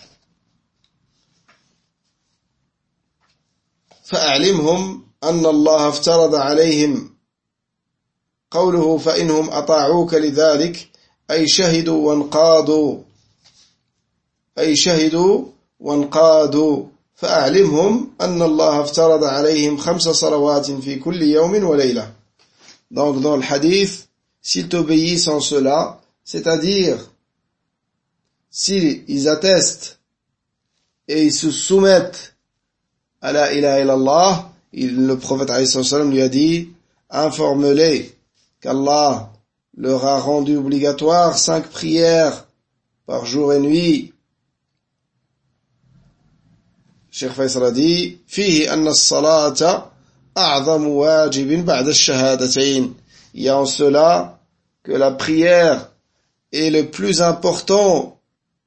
A: فأعلمهم أن الله افترض عليهم قوله فإنهم أطاعوك لذلك أي شهدوا وانقادوا فأعلمهم أن الله افترض عليهم 5 صلوات في كل يوم وليلة. Donc dans le hadith, s'ils t'obéissent en cela, c'est-à-dire s'ils attestent et ils se soumettent à la ilaha illallah, le prophète alayhi salam lui a dit, informe-les qu'Allah leur a rendu obligatoire 5 prières par jour et nuit. Cheikh Faisal a dit, فيه أن الصلاة أعظم واجب بعد الشهادتين. Il y a en cela que la prière est le plus important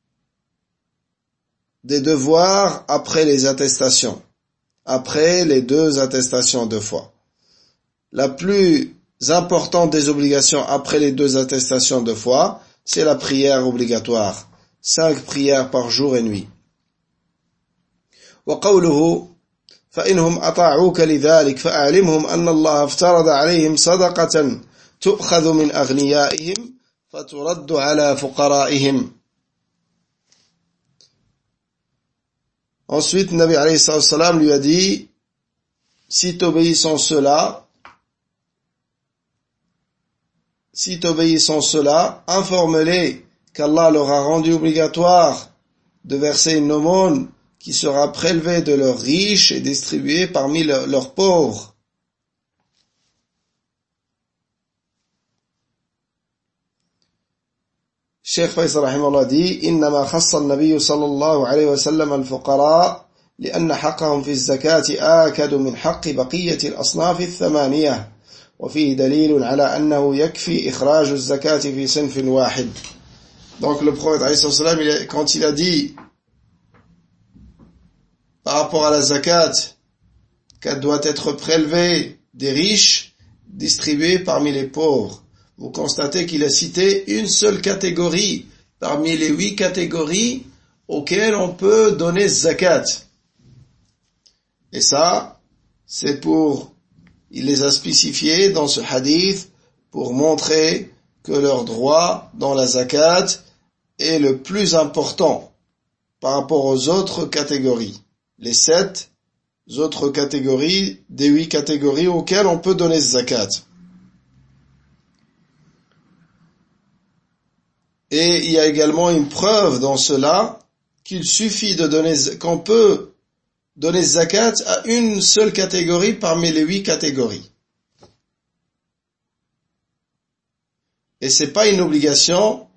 A: des devoirs après les attestations, après les 2 attestations de foi. La plus importante des obligations après les 2 attestations de foi, c'est la prière obligatoire. 5 prières par jour et nuit. وقوله فإنهم أطاعوك لذلك فأعلمهم أن الله افترض عليهم صدقة تؤخذ من أغنيائهم فترد على فقرائهم. Ensuite, Nabi alayhi salam lui a dit, si t'obéissant cela, informe-les qu'Allah leur a rendu obligatoire de verser une aumône qui sera prélevée de leurs riches et distribuée parmi leurs pauvres. Cheikh Faisal rahimahullah dit إنما خص النبي صلى الله عليه وسلم الفقراء لأن حقهم في الزكاة آكد من حق بقية الأصناف الثمانية وفيه دليل على أنه يكفي إخراج الزكاة في صنف واحد. Donc le prophète alayhi salam, quand il a dit par rapport à la zakat qu'elle doit être prélevée des riches, distribuée parmi les pauvres, vous constatez qu'il a cité une seule catégorie parmi les 8 catégories auxquelles on peut donner zakat. Et ça, c'est il les a spécifiés dans ce hadith pour montrer que leur droit dans la zakat est le plus important par rapport aux autres catégories. Les 7 autres catégories des 8 catégories auxquelles on peut donner zakat. Et il y a également une preuve dans cela qu'il suffit qu'on peut donner zakat à une seule catégorie parmi les 8 catégories. Et c'est pas une obligation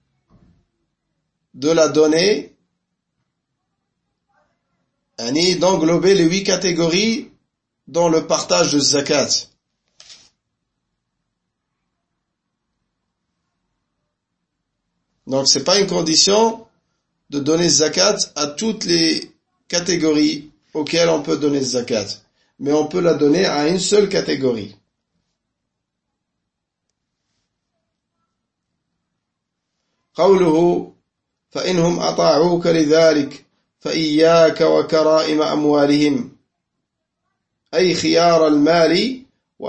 A: de la donner, ni d'englober les 8 catégories dans le partage de zakat. Donc c'est pas une condition de donner zakat à toutes les catégories auxquelles on peut donner zakat, mais on peut la donner à une seule catégorie. قوله فإنهم أطاعوك لذلك فإياك وكرائم أموالهم أي خيار المال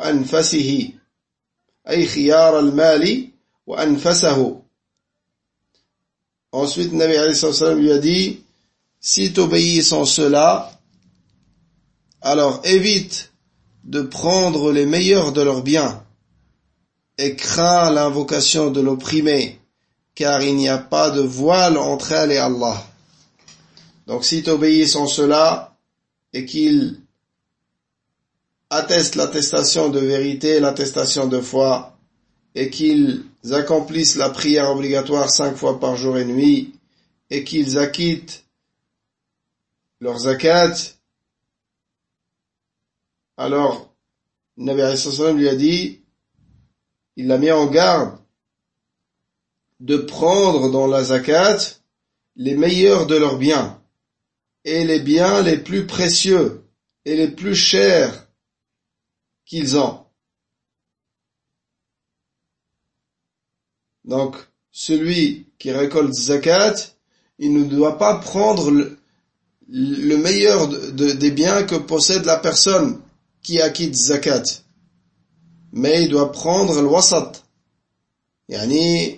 A: وأنفسه. Ensuite, Nabi alayhi salam lui a dit, si t'obéis en cela, alors évite de prendre les meilleurs de leurs biens et crains l'invocation de l'opprimé, car il n'y a pas de voile entre elle et Allah. Donc si t'obéis en cela et qu'ils attestent l'attestation de vérité, l'attestation de foi, et qu'ils accomplissent la prière obligatoire 5 fois par jour et nuit, et qu'ils acquittent leur zakat, alors Nabi alayhi salam lui a dit, il l'a mis en garde de prendre dans la zakat les meilleurs de leurs biens, et les biens les plus précieux et les plus chers qu'ils ont. Donc, celui qui récolte zakat, il ne doit pas prendre le meilleur des biens que possède la personne qui acquitte zakat, mais il doit prendre le wasat, yani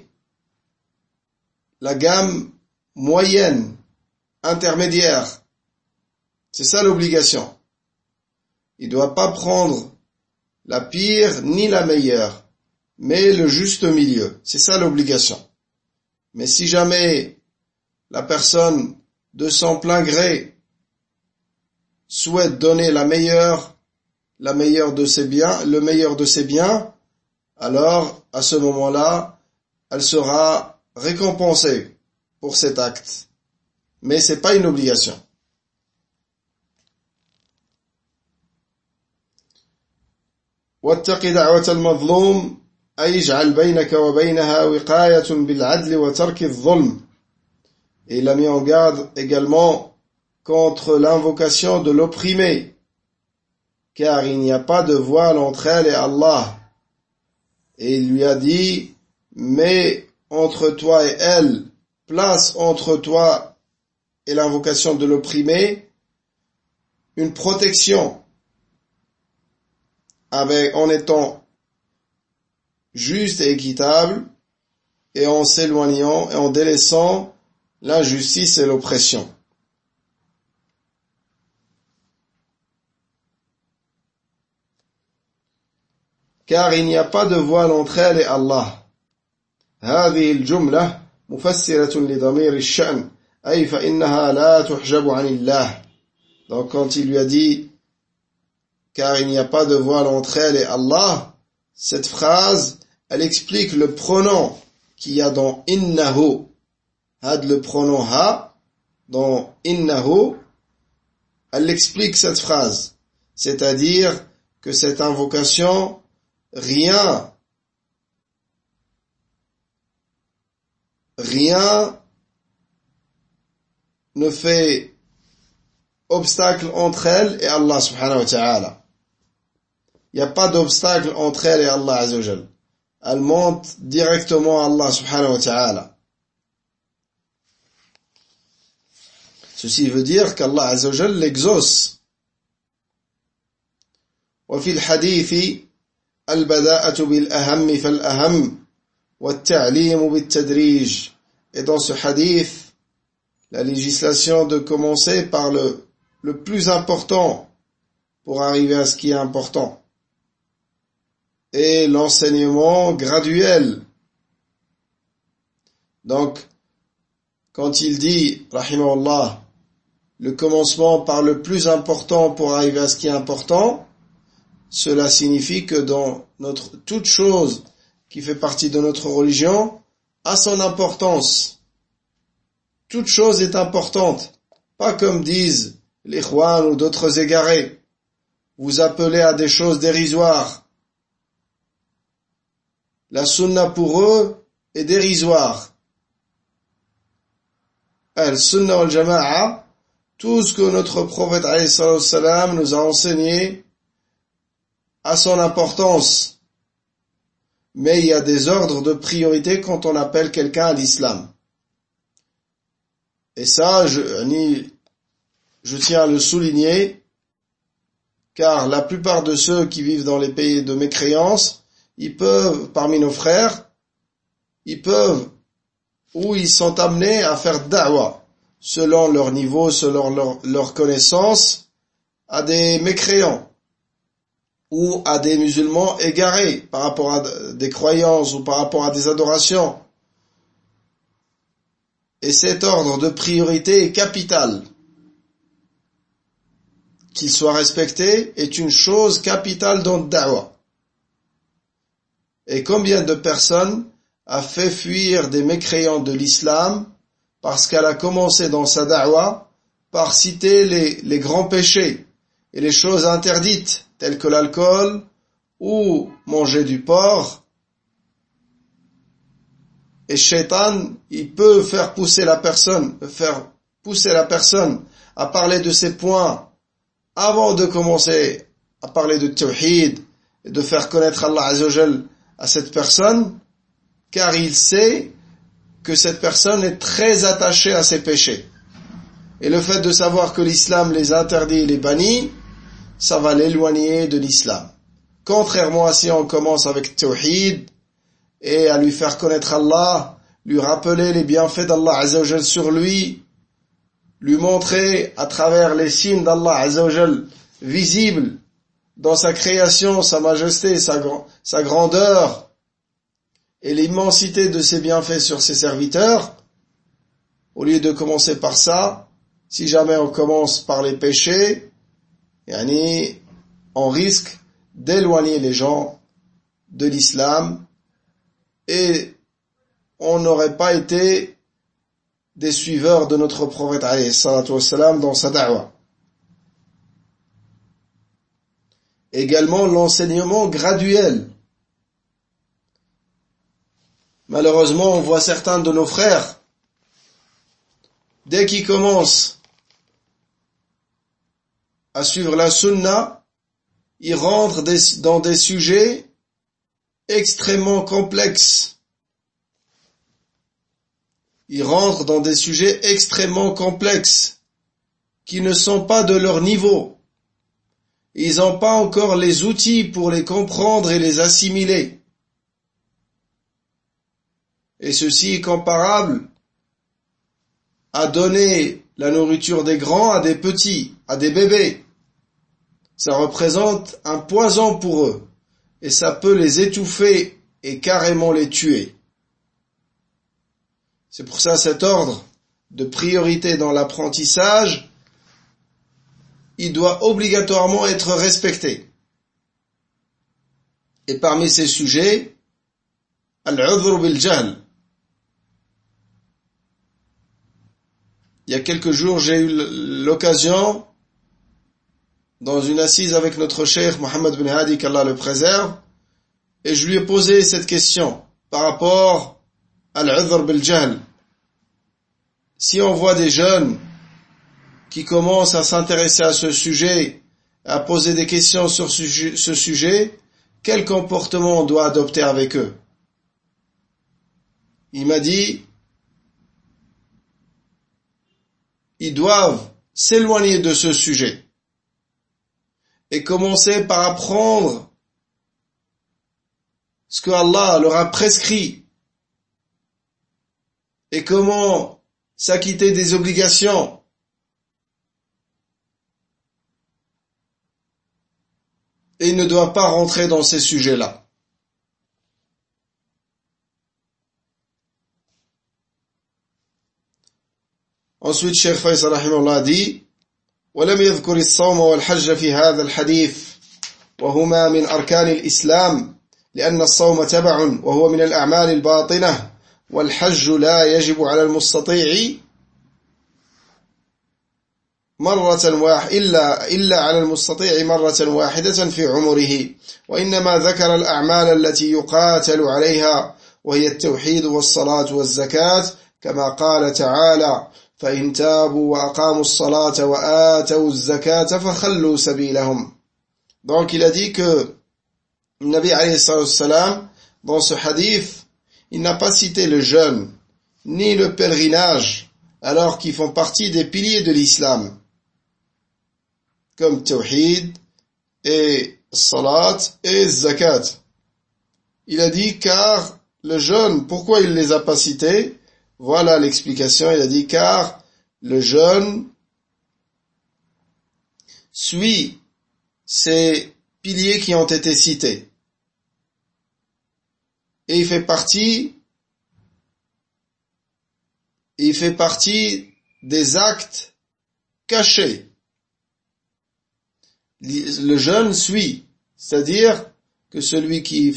A: la gamme moyenne, intermédiaire. C'est ça l'obligation. Il ne doit pas prendre la pire ni la meilleure, mais le juste milieu. C'est ça l'obligation. Mais si jamais la personne de son plein gré souhaite donner la meilleure de ses biens, le meilleur de ses biens, alors à ce moment-là, elle sera récompensée pour cet acte. Mais c'est pas une obligation. واتق دعوة المظلوم أي اجعل بينك وبينها وقاية بالعدل وترك الظلم. Et il a mis en garde également contre l'invocation de l'opprimé, car il n'y a pas de voile entre elle et Allah. Et il lui a dit, mets entre toi et elle place entre toi et l'invocation de l'opprimé une protection en étant juste et équitable et en s'éloignant et en délaissant l'injustice et l'oppression. Car il n'y a pas de voile entre elle et Allah. هذه الجملة مفسرة لضمير الشأن أي فإنها لا تحجب عن الله. Donc quand il lui a dit car il n'y a pas de voile entre elle et Allah, cette phrase, elle explique le pronom qu'il y a dans innahu. Le pronom ha dans innahu, elle explique cette phrase, c'est-à-dire que cette invocation, rien ne fait obstacle entre elle et Allah subhanahu wa ta'ala. Il n'y a pas d'obstacle entre elle et Allah azza wa jal. Elle monte directement à Allah subhanahu wa ta'ala. Ceci veut dire qu'Allah azza wa jal l'exauce. وفي الحديث البداءة بالأهم فالأهم والتعليم بالتدريج. Et dans ce hadith, la législation de commencer par le plus important pour arriver à ce qui est important. Et l'enseignement graduel. Donc, quand il dit, rahimahullah, le commencement par le plus important pour arriver à ce qui est important, cela signifie que dans toute chose qui fait partie de notre religion a son importance. Toute chose est importante. Pas comme disent les Ikhwan ou d'autres égarés. Vous appelez à des choses dérisoires. La sunna pour eux est dérisoire. Al-Sunnah wal-Jama'a, tout ce que notre prophète alayhi salam nous a enseigné a son importance. Mais il y a des ordres de priorité quand on appelle quelqu'un à l'islam. Et ça, je tiens à le souligner, car la plupart de ceux qui vivent dans les pays de mécréance, ils peuvent, parmi nos frères, ou ils sont amenés à faire da'wah, selon leur niveau, selon leur connaissance, à des mécréants, ou à des musulmans égarés par rapport à des croyances ou par rapport à des adorations. Et cet ordre de priorité est capital. Qu'il soit respecté est une chose capitale dans le da'wah. Et combien de personnes a fait fuir des mécréants de l'islam parce qu'elle a commencé dans sa da'wah par citer les grands péchés et les choses interdites telles que l'alcool ou manger du porc. Et Shaitan, il peut faire pousser la personne à parler de ces points avant de commencer à parler de tawhid et de faire connaître Allah Azza wa Jal à cette personne, car il sait que cette personne est très attachée à ses péchés. Et le fait de savoir que l'islam les interdit et les bannit, ça va l'éloigner de l'islam. Contrairement à si on commence avec tawhid et à lui faire connaître Allah, lui rappeler les bienfaits d'Allah Azza wa Jal sur lui, lui montrer à travers les signes d'Allah Azza wa Jal visibles dans sa création, sa majesté, sa grandeur et l'immensité de ses bienfaits sur ses serviteurs. Au lieu de commencer par ça, si jamais on commence par les péchés, on risque d'éloigner les gens de l'islam et on n'aurait pas été des suiveurs de notre prophète alayhi salatu wassalam dans sa da'wah. Également l'enseignement graduel. Malheureusement, on voit certains de nos frères, dès qu'ils commencent à suivre la sunna, ils rentrent dans des sujets extrêmement complexes. Ils rentrent dans des sujets extrêmement complexes, qui ne sont pas de leur niveau. Ils n'ont pas encore les outils pour les comprendre et les assimiler. Et ceci est comparable à donner la nourriture des grands à des petits, à des bébés. Ça représente un poison pour eux, et ça peut les étouffer et carrément les tuer. C'est pour ça cet ordre de priorité dans l'apprentissage, il doit obligatoirement être respecté. Et parmi ces sujets, al-'udhr bil-jahl. Il y a quelques jours, j'ai eu l'occasion, dans une assise avec notre cheikh Mohammed bin Hadi, qu'Allah le préserve, et je lui ai posé cette question par rapport à al-'udhr bil-jahl. Si on voit des jeunes qui commencent à s'intéresser à ce sujet, à poser des questions sur ce sujet, quel comportement on doit adopter avec eux? Il m'a dit, ils doivent s'éloigner de ce sujet et commencer par apprendre ce que Allah leur a prescrit et comment s'acquitter des obligations. Et il ne doit pas rentrer dans ces sujets-là. Ensuite, Cheikh Faisal rahimahullah dit ولم يذكر الصوم والحج في هذا الحديث وهما من أركان الإسلام لأن الصوم تبع وهو من الأعمال الباطنة والحج لا يجب على المستطيع إلا على المستطيع مرة واحدة في عمره وإنما ذكر الأعمال التي يقاتل عليها وهي التوحيد والصلاة والزكاة كما قال تعالى فإن تابوا وأقاموا الصلاة وآتوا الزكاة فخلوا سبيلهم. Donc il a dit que le Nabi alayhi salam, dans ce hadith, il n'a pas cité le jeûne ni le pèlerinage alors qu'ils font partie des piliers de l'islam comme tawhid et salat et zakat. Il a dit car le jeûne, pourquoi il les a pas cités? Voilà l'explication. Il a dit car le jeûne suit ces piliers qui ont été cités. Et il fait partie des actes cachés. Le jeûne suit, c'est-à-dire que celui qui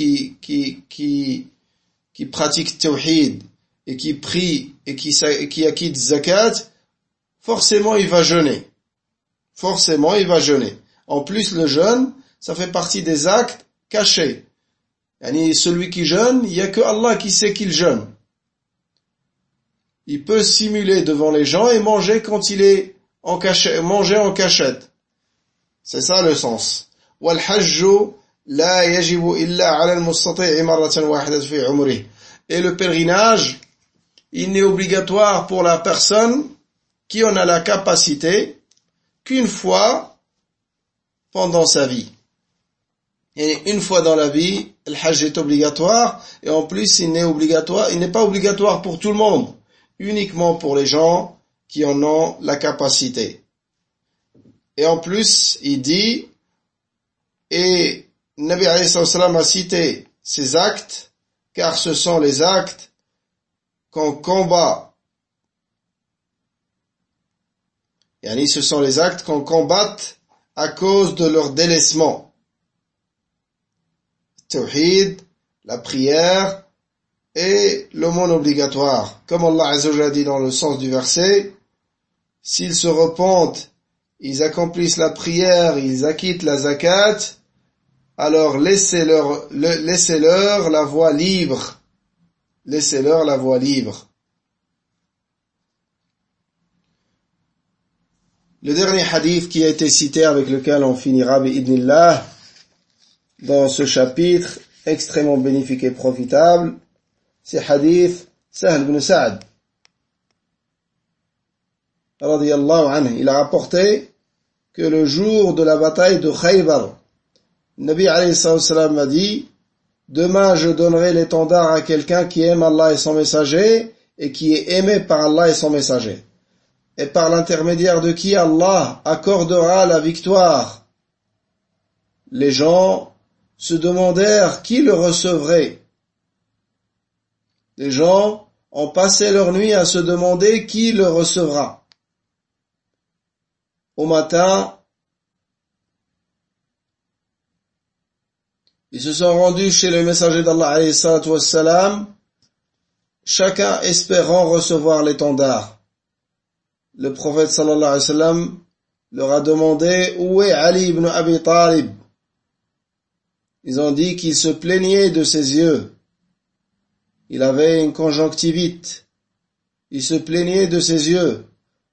A: pratique tawhid et qui prie et qui acquitte zakat, forcément il va jeûner. Forcément il va jeûner. En plus le jeûne, ça fait partie des actes cachés. Yani celui qui jeûne, il n'y a que Allah qui sait qu'il jeûne. Il peut simuler devant les gens et manger quand il est en cachette, manger en cachette. C'est ça le sens. وَالْحَجُّ لَا يَجِبُ إِلَّا عَلَى الْمُسْتَطِيعِ مَرَّةً وَاحِدَةً فِي عُمْرِهِ. Et le pèlerinage, il n'est obligatoire pour la personne qui en a la capacité qu'une fois pendant sa vie. Et une fois dans la vie, le hajj est obligatoire, et en plus il n'est pas obligatoire pour tout le monde, uniquement pour les gens qui en ont la capacité. Et en plus, il dit, et Nabi alayhi salam a cité ces actes, car ce sont les actes qu'on combat. Yani ce sont les actes qu'on combatte à cause de leur délaissement. Tawhid, la prière et l'aumône obligatoire. Comme Allah Azza wa Jalla dit dans le sens du verset, s'ils se repentent, ils accomplissent la prière, ils acquittent la zakat, alors laissez-leur la voie libre. Laissez-leur la voie libre. Le dernier hadith qui a été cité avec lequel on finira bi'idnillah dans ce chapitre extrêmement bénéfique et profitable, c'est hadith Sahl ibn Sa'd radiyallahu anhu, il a rapporté que le jour de la bataille de Khaybar, Nabi alayhi salam a dit: demain je donnerai l'étendard à quelqu'un qui aime Allah et son messager et qui est aimé par Allah et son messager, et par l'intermédiaire de qui Allah accordera la victoire. Les gens se demandèrent qui le recevrait. Les gens ont passé leur nuit à se demander qui le recevra. Au matin, ils se sont rendus chez le messager d'Allah alayhi salatu wassalam, chacun espérant recevoir l'étendard. Le prophète sallallahu alayhi wa sallam leur a demandé où est Ali ibn Abi Talib. Ils ont dit qu'il se plaignait de ses yeux. Il avait une conjonctivite. Il se plaignait de ses yeux.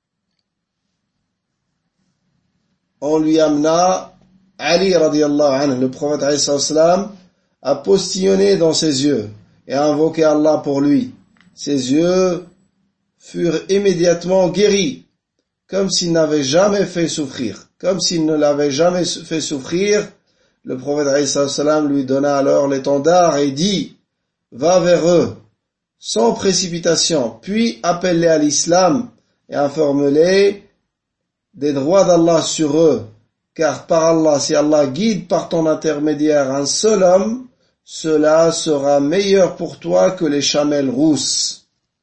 A: On lui amena Ali radiyallahu anhu. Le prophète alayhi salam a postillonné dans ses yeux et a invoqué Allah pour lui. Ses yeux furent immédiatement guéris, comme s'il n'avait jamais fait souffrir. Comme s'il ne l'avait jamais fait souffrir, le prophète alayhi salam lui donna alors l'étendard et dit: va vers eux, sans précipitation, puis appelle-les à l'islam et informe-les des droits d'Allah sur eux, car par Allah, si Allah guide par ton intermédiaire un seul homme, cela sera meilleur pour toi que les chamelles rousses.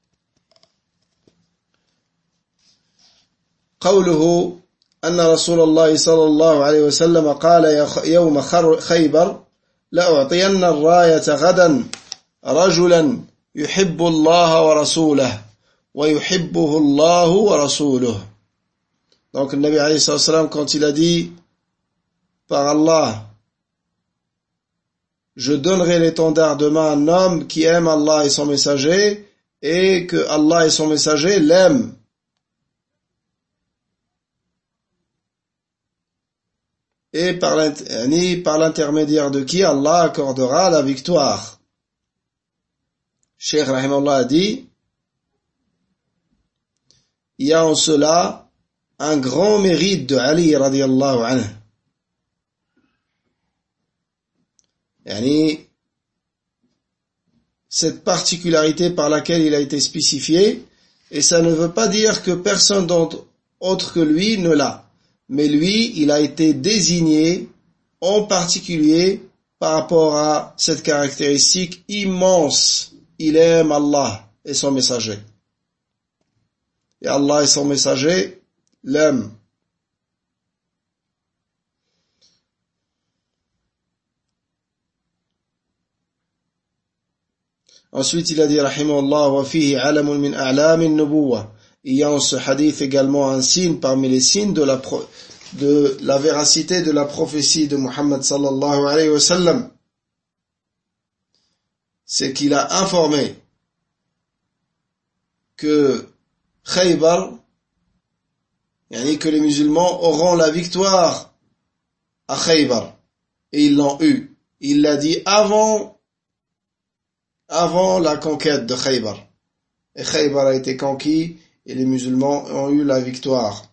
A: قوله أن رسول الله صلى الله عليه وسلم قال يوم خيبر لأعطين الراية غدا رجلا يحب الله ورسوله ويحبه الله ورسوله. Donc le Nabi alayhi salam, quand il a dit par Allah, je donnerai l'étendard demain à un homme qui aime Allah et son messager et que Allah et son messager l'aiment. Et par l'intermédiaire de qui Allah accordera la victoire. Cheikh Rahimahullah a dit, il y a en cela un grand mérite de Ali radiyallahu anhu. Yani, cette particularité par laquelle il a été spécifié, et ça ne veut pas dire que personne autre que lui ne l'a. Mais lui, il a été désigné en particulier par rapport à cette caractéristique immense. Il aime Allah et son messager. Et Allah et son messager l'aiment. Ensuite, il a dit, rahimahullah, wa fihi alamun min a'lamin nubuwah. Il y a en ce hadith également un signe parmi les signes de la véracité de la prophétie de Muhammad sallallahu alayhi wa sallam. C'est qu'il a informé que Khaybar, yani que les musulmans auront la victoire à Khaybar. Et ils l'ont eu. Il l'a dit avant la conquête de Khaybar. Et Khaybar a été conquis et les musulmans ont eu la victoire.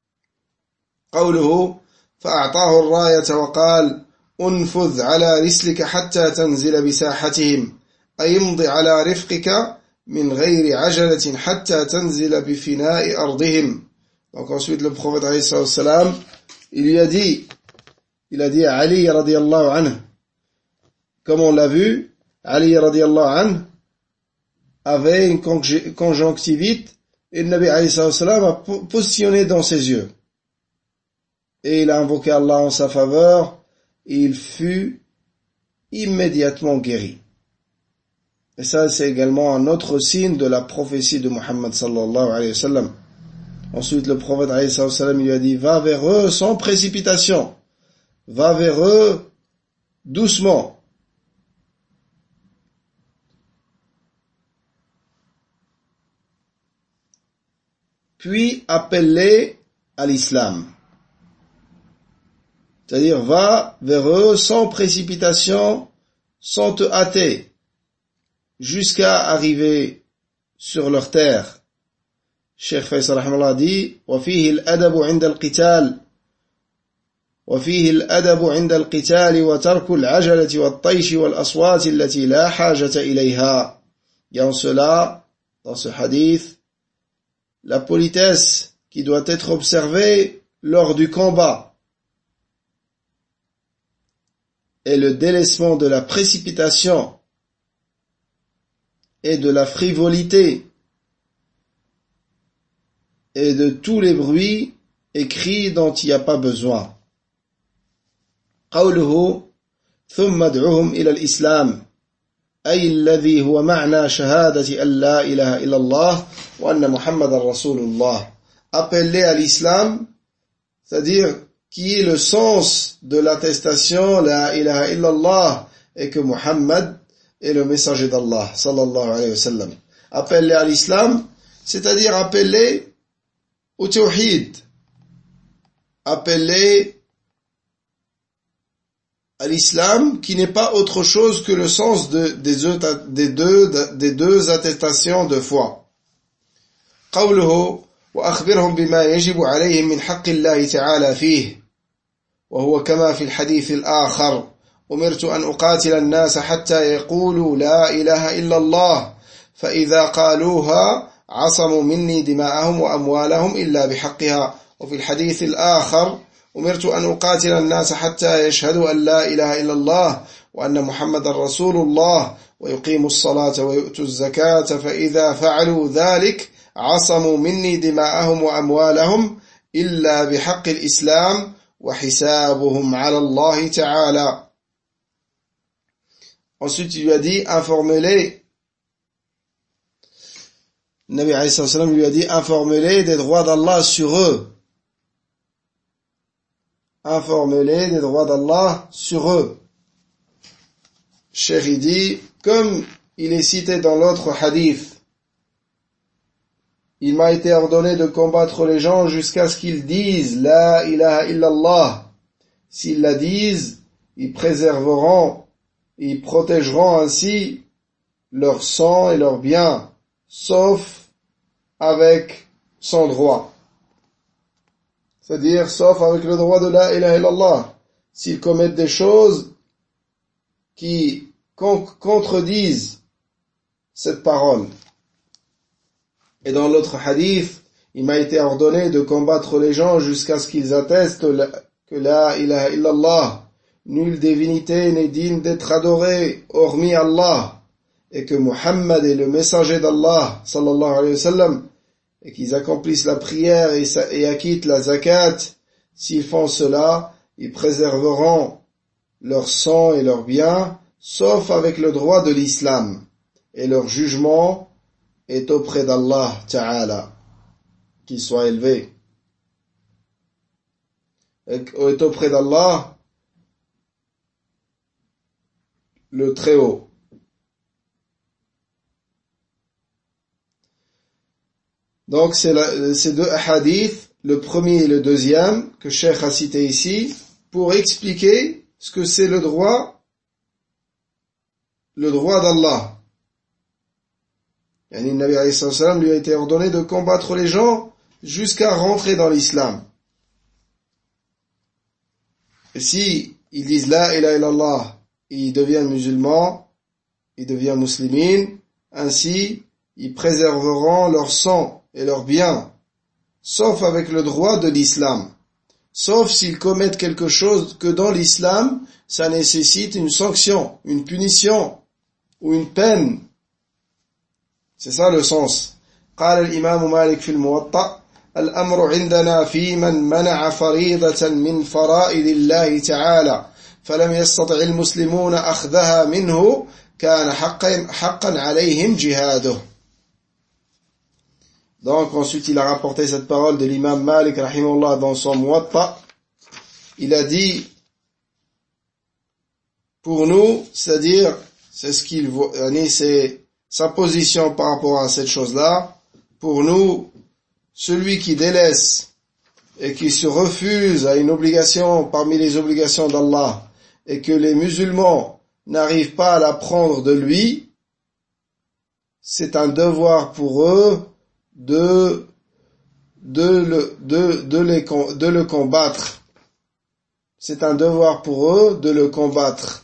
A: قوله فأعطاه الراية وقال انفذ على رسلك حتى تنزل بساحتهم أي امضي على رفقك من غير عجلة حتى تنزل بفناء أرضهم. Donc ensuite le prophète alayhi salam, il a dit à Ali radiyallahu anhu, comme on l'a vu, Ali radiyallahu anhu avait une conjonctivite et le Nabi alayhi salam a postillonné dans ses yeux. Et il a invoqué Allah en sa faveur et il fut immédiatement guéri. Et ça, c'est également un autre signe de la prophétie de Muhammad sallallahu alayhi wa sallam. Ensuite, le prophète alayhi sallam lui a dit, va vers eux sans précipitation. Va vers eux doucement. Puis appelle-les à l'islam. C'est-à-dire, va vers eux sans précipitation, sans te hâter, jusqu'à arriver sur leur terre. Cheikh Faisal rahimahullah dit وفيه الأدب عند القتال وفيه الأدب عند القتال وترك العجلة والطيش والأصوات التي لا حاجة إليها. Il y a en cela, dans ce hadith, la politesse qui doit être observée lors du combat et le délaissement de la précipitation et de la frivolité et de tous les bruits et cris dont il n'y a pas besoin. قوله ثم ادعوهم إلى الإسلام أي الذي هو معنى شهادة أن لا إله إلا الله وأن محمد رسول الله. Appeler à l'islam, c'est-à-dire qui est le sens de l'attestation la ilaha illallah et que Muhammad est le messager d'Allah sallallahu alayhi wa sallam. Appeler à l'islam, c'est-à-dire appeler au tawhid, appeler à l'islam qui n'est pas autre chose que le sens des deux attestations de foi. قوله وأخبرهم بما يجب عليهم من حق الله تعالى فيه وهو كما في الحديث الآخر أمرت أن أقاتل الناس حتى يقولوا لا إله إلا الله فإذا قالوها عصموا مني دماءهم وأموالهم إلا بحقها. وفي الحديث الآخر أمرت أن أقاتل الناس حتى يشهدوا أن لا إله إلا الله وأن محمد رسول الله ويقيموا الصلاة ويؤتوا الزكاة فإذا فعلوا ذلك عصموا مني دماءهم وأموالهم إلا بحق الإسلام وحسابهم على الله تعالى. Ensuite il lui a dit informez-les. Nabi alayhi salam lui a dit informez-les des droits d'Allah sur eux. Informez-les des droits d'Allah sur eux. Cheikh dit, comme il est cité dans l'autre hadith, il m'a été ordonné de combattre les gens jusqu'à ce qu'ils disent la ilaha illallah. S'ils la disent, ils préserveront, ils protégeront ainsi leur sang et leurs biens, sauf avec son droit. C'est-à-dire, sauf avec le droit de la ilaha illallah. S'ils commettent des choses qui contredisent cette parole. Et dans l'autre hadith, il m'a été ordonné de combattre les gens jusqu'à ce qu'ils attestent que la ilaha illallah, nulle divinité n'est digne d'être adorée, hormis Allah, et que Muhammad est le messager d'Allah, sallallahu alayhi wa sallam, et qu'ils accomplissent la prière et acquittent la zakat. S'ils font cela, ils préserveront leur sang et leurs biens, sauf avec le droit de l'islam, et leur jugement est auprès d'Allah Ta'ala, qu'il soit élevé, est auprès d'Allah le Très-Haut. Donc ces deux hadiths, le premier et le deuxième, que Cheikh a cité ici, pour expliquer ce que c'est le droit d'Allah. Yani, Nabi alayhi salam lui a été ordonné de combattre les gens jusqu'à rentrer dans l'islam. Et si ils disent la ilaha illallah, ils deviennent musulmans, ils deviennent muslimines, ainsi ils préserveront leur sang et leurs biens, sauf avec le droit de l'islam, sauf s'ils commettent quelque chose que dans l'islam, ça nécessite une sanction, une punition ou une peine. C'est ça le sens. قال الإمام مالك في الموطأ الأمر عندنا في من منع فريضة من فرائض الله تعالى فلم يستطع المسلمون أخذها منه كان حقا عليهم جهاده. Donc ensuite il a rapporté cette parole de l'imam Malik rahimahullah dans son Muwatta. Il a dit, pour nous, c'est-à-dire, c'est ce qu'il voit, c'est sa position par rapport à cette chose-là. Pour nous, celui qui délaisse et qui se refuse à une obligation parmi les obligations d'Allah et que les musulmans n'arrivent pas à la prendre de lui, c'est un devoir pour eux de de le combattre. C'est un devoir pour eux de le combattre.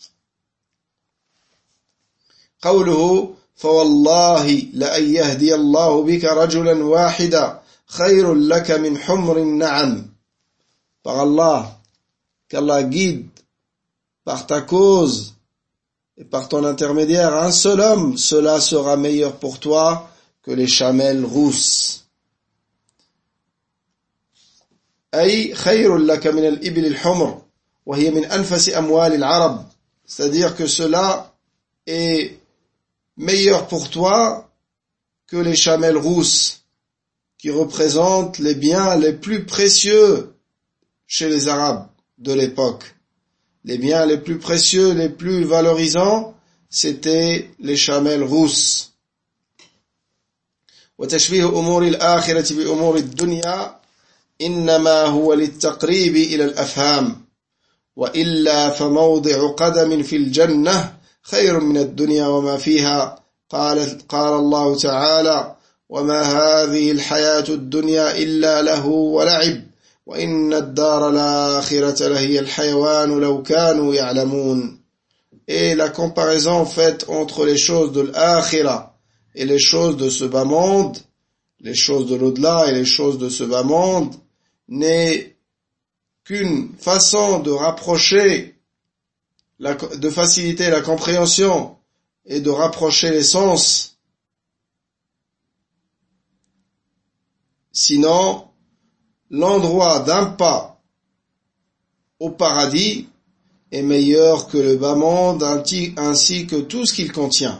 A: قوله فوالله لأن يهدي الله بك رجلا واحدا خير لك من حمر النعم. Par Allah, qu'Allah guide par ta cause et par ton intermédiaire un seul homme, cela sera meilleur pour toi que les chamelles rousses. أي خير لك من الإبل الحمر وهي من أنفس أموال العرب. C'est-à-dire que cela est meilleur pour toi que les chamelles rousses, qui représentent les biens les plus précieux chez les Arabes de l'époque. Les biens les plus précieux, les plus valorisants, c'était les chamelles rousses. وتشبيه أمور الآخرة بأمور الدنيا إنما هو للتقريب إلى الأفهام وإلا فموضع قدم في الجنة خير من الدنيا وما فيها. قال الله تعالى وما هذه الحياة الدنيا إلا له ولعب وإن الدار الآخرة لهي الحيوان لو كانوا يعلمون. Et la comparaison faite entre les choses de l'akhira et les choses de ce bas monde, les choses de l'au-delà et les choses de ce bas monde, n'est qu'une façon de rapprocher, de faciliter la compréhension et de rapprocher les sens. Sinon, l'endroit d'un pas au paradis est meilleur que le bas monde ainsi que tout ce qu'il contient.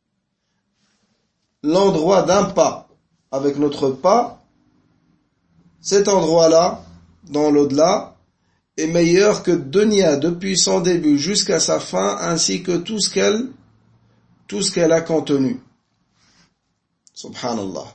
A: L'endroit d'un pas avec notre pas, cet endroit-là, dans l'au-delà, est meilleur que dunya depuis son début jusqu'à sa fin, ainsi que tout ce qu'elle a contenu. Subhanallah.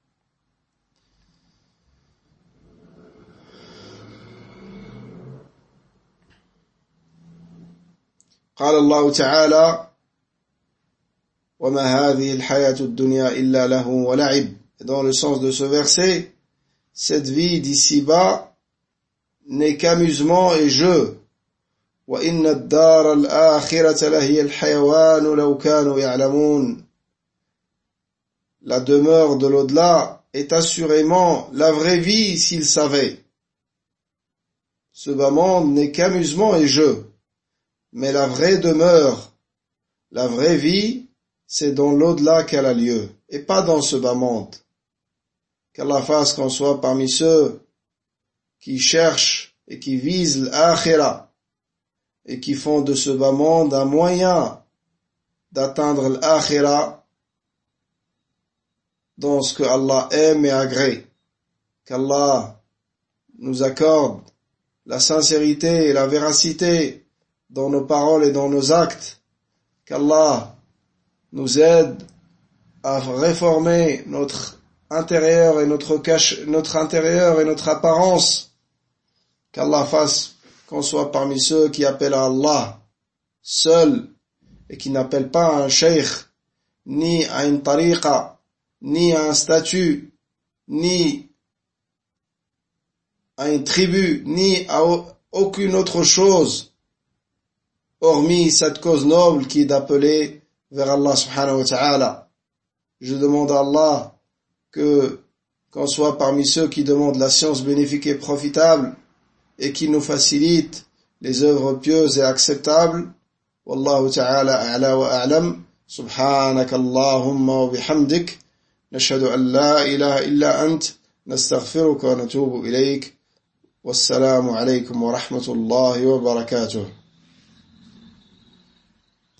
A: قال الله تعالى وما هذه الحياة الدنيا إلا له ولعب. Dans le sens de ce verset, cette vie d'ici-bas n'est qu'amusement et jeu. وإن الدار الآخرة لهي الحيوان لو كانوا يعلمون. La demeure de l'au-delà est assurément la vraie vie s'ils savaient. Ce bas monde n'est qu'amusement et jeu. Mais la vraie demeure, la vraie vie, c'est dans l'au-delà qu'elle a lieu, et pas dans ce bas monde. Qu'Allah fasse qu'on soit parmi ceux qui cherchent et qui visent l'akhira, et qui font de ce bas monde un moyen d'atteindre l'akhira dans ce que Allah aime et agrée. Qu'Allah nous accorde la sincérité et la véracité dans nos paroles et dans nos actes, qu'Allah nous aide à réformer notre intérieur et notre intérieur et notre apparence, qu'Allah fasse qu'on soit parmi ceux qui appellent à Allah seul et qui n'appellent pas à un cheikh, ni à une tariqa, ni à un statut, ni à une tribu, ni à aucune autre chose hormis cette cause noble qui est d'appeler vers Allah subhanahu wa ta'ala. Je demande à Allah qu'on soit parmi ceux qui demandent la science bénéfique et profitable et qui nous facilite les œuvres pieuses et acceptables. Wallahu ta'ala a'la wa a'lam. Subhanaka Allahumma wa bihamdik. Nashhadu an la ilaha illa ant. Nastaghfiruka wa natubu ilayk. Wassalamu alaykum wa rahmatullahi wa barakatuh.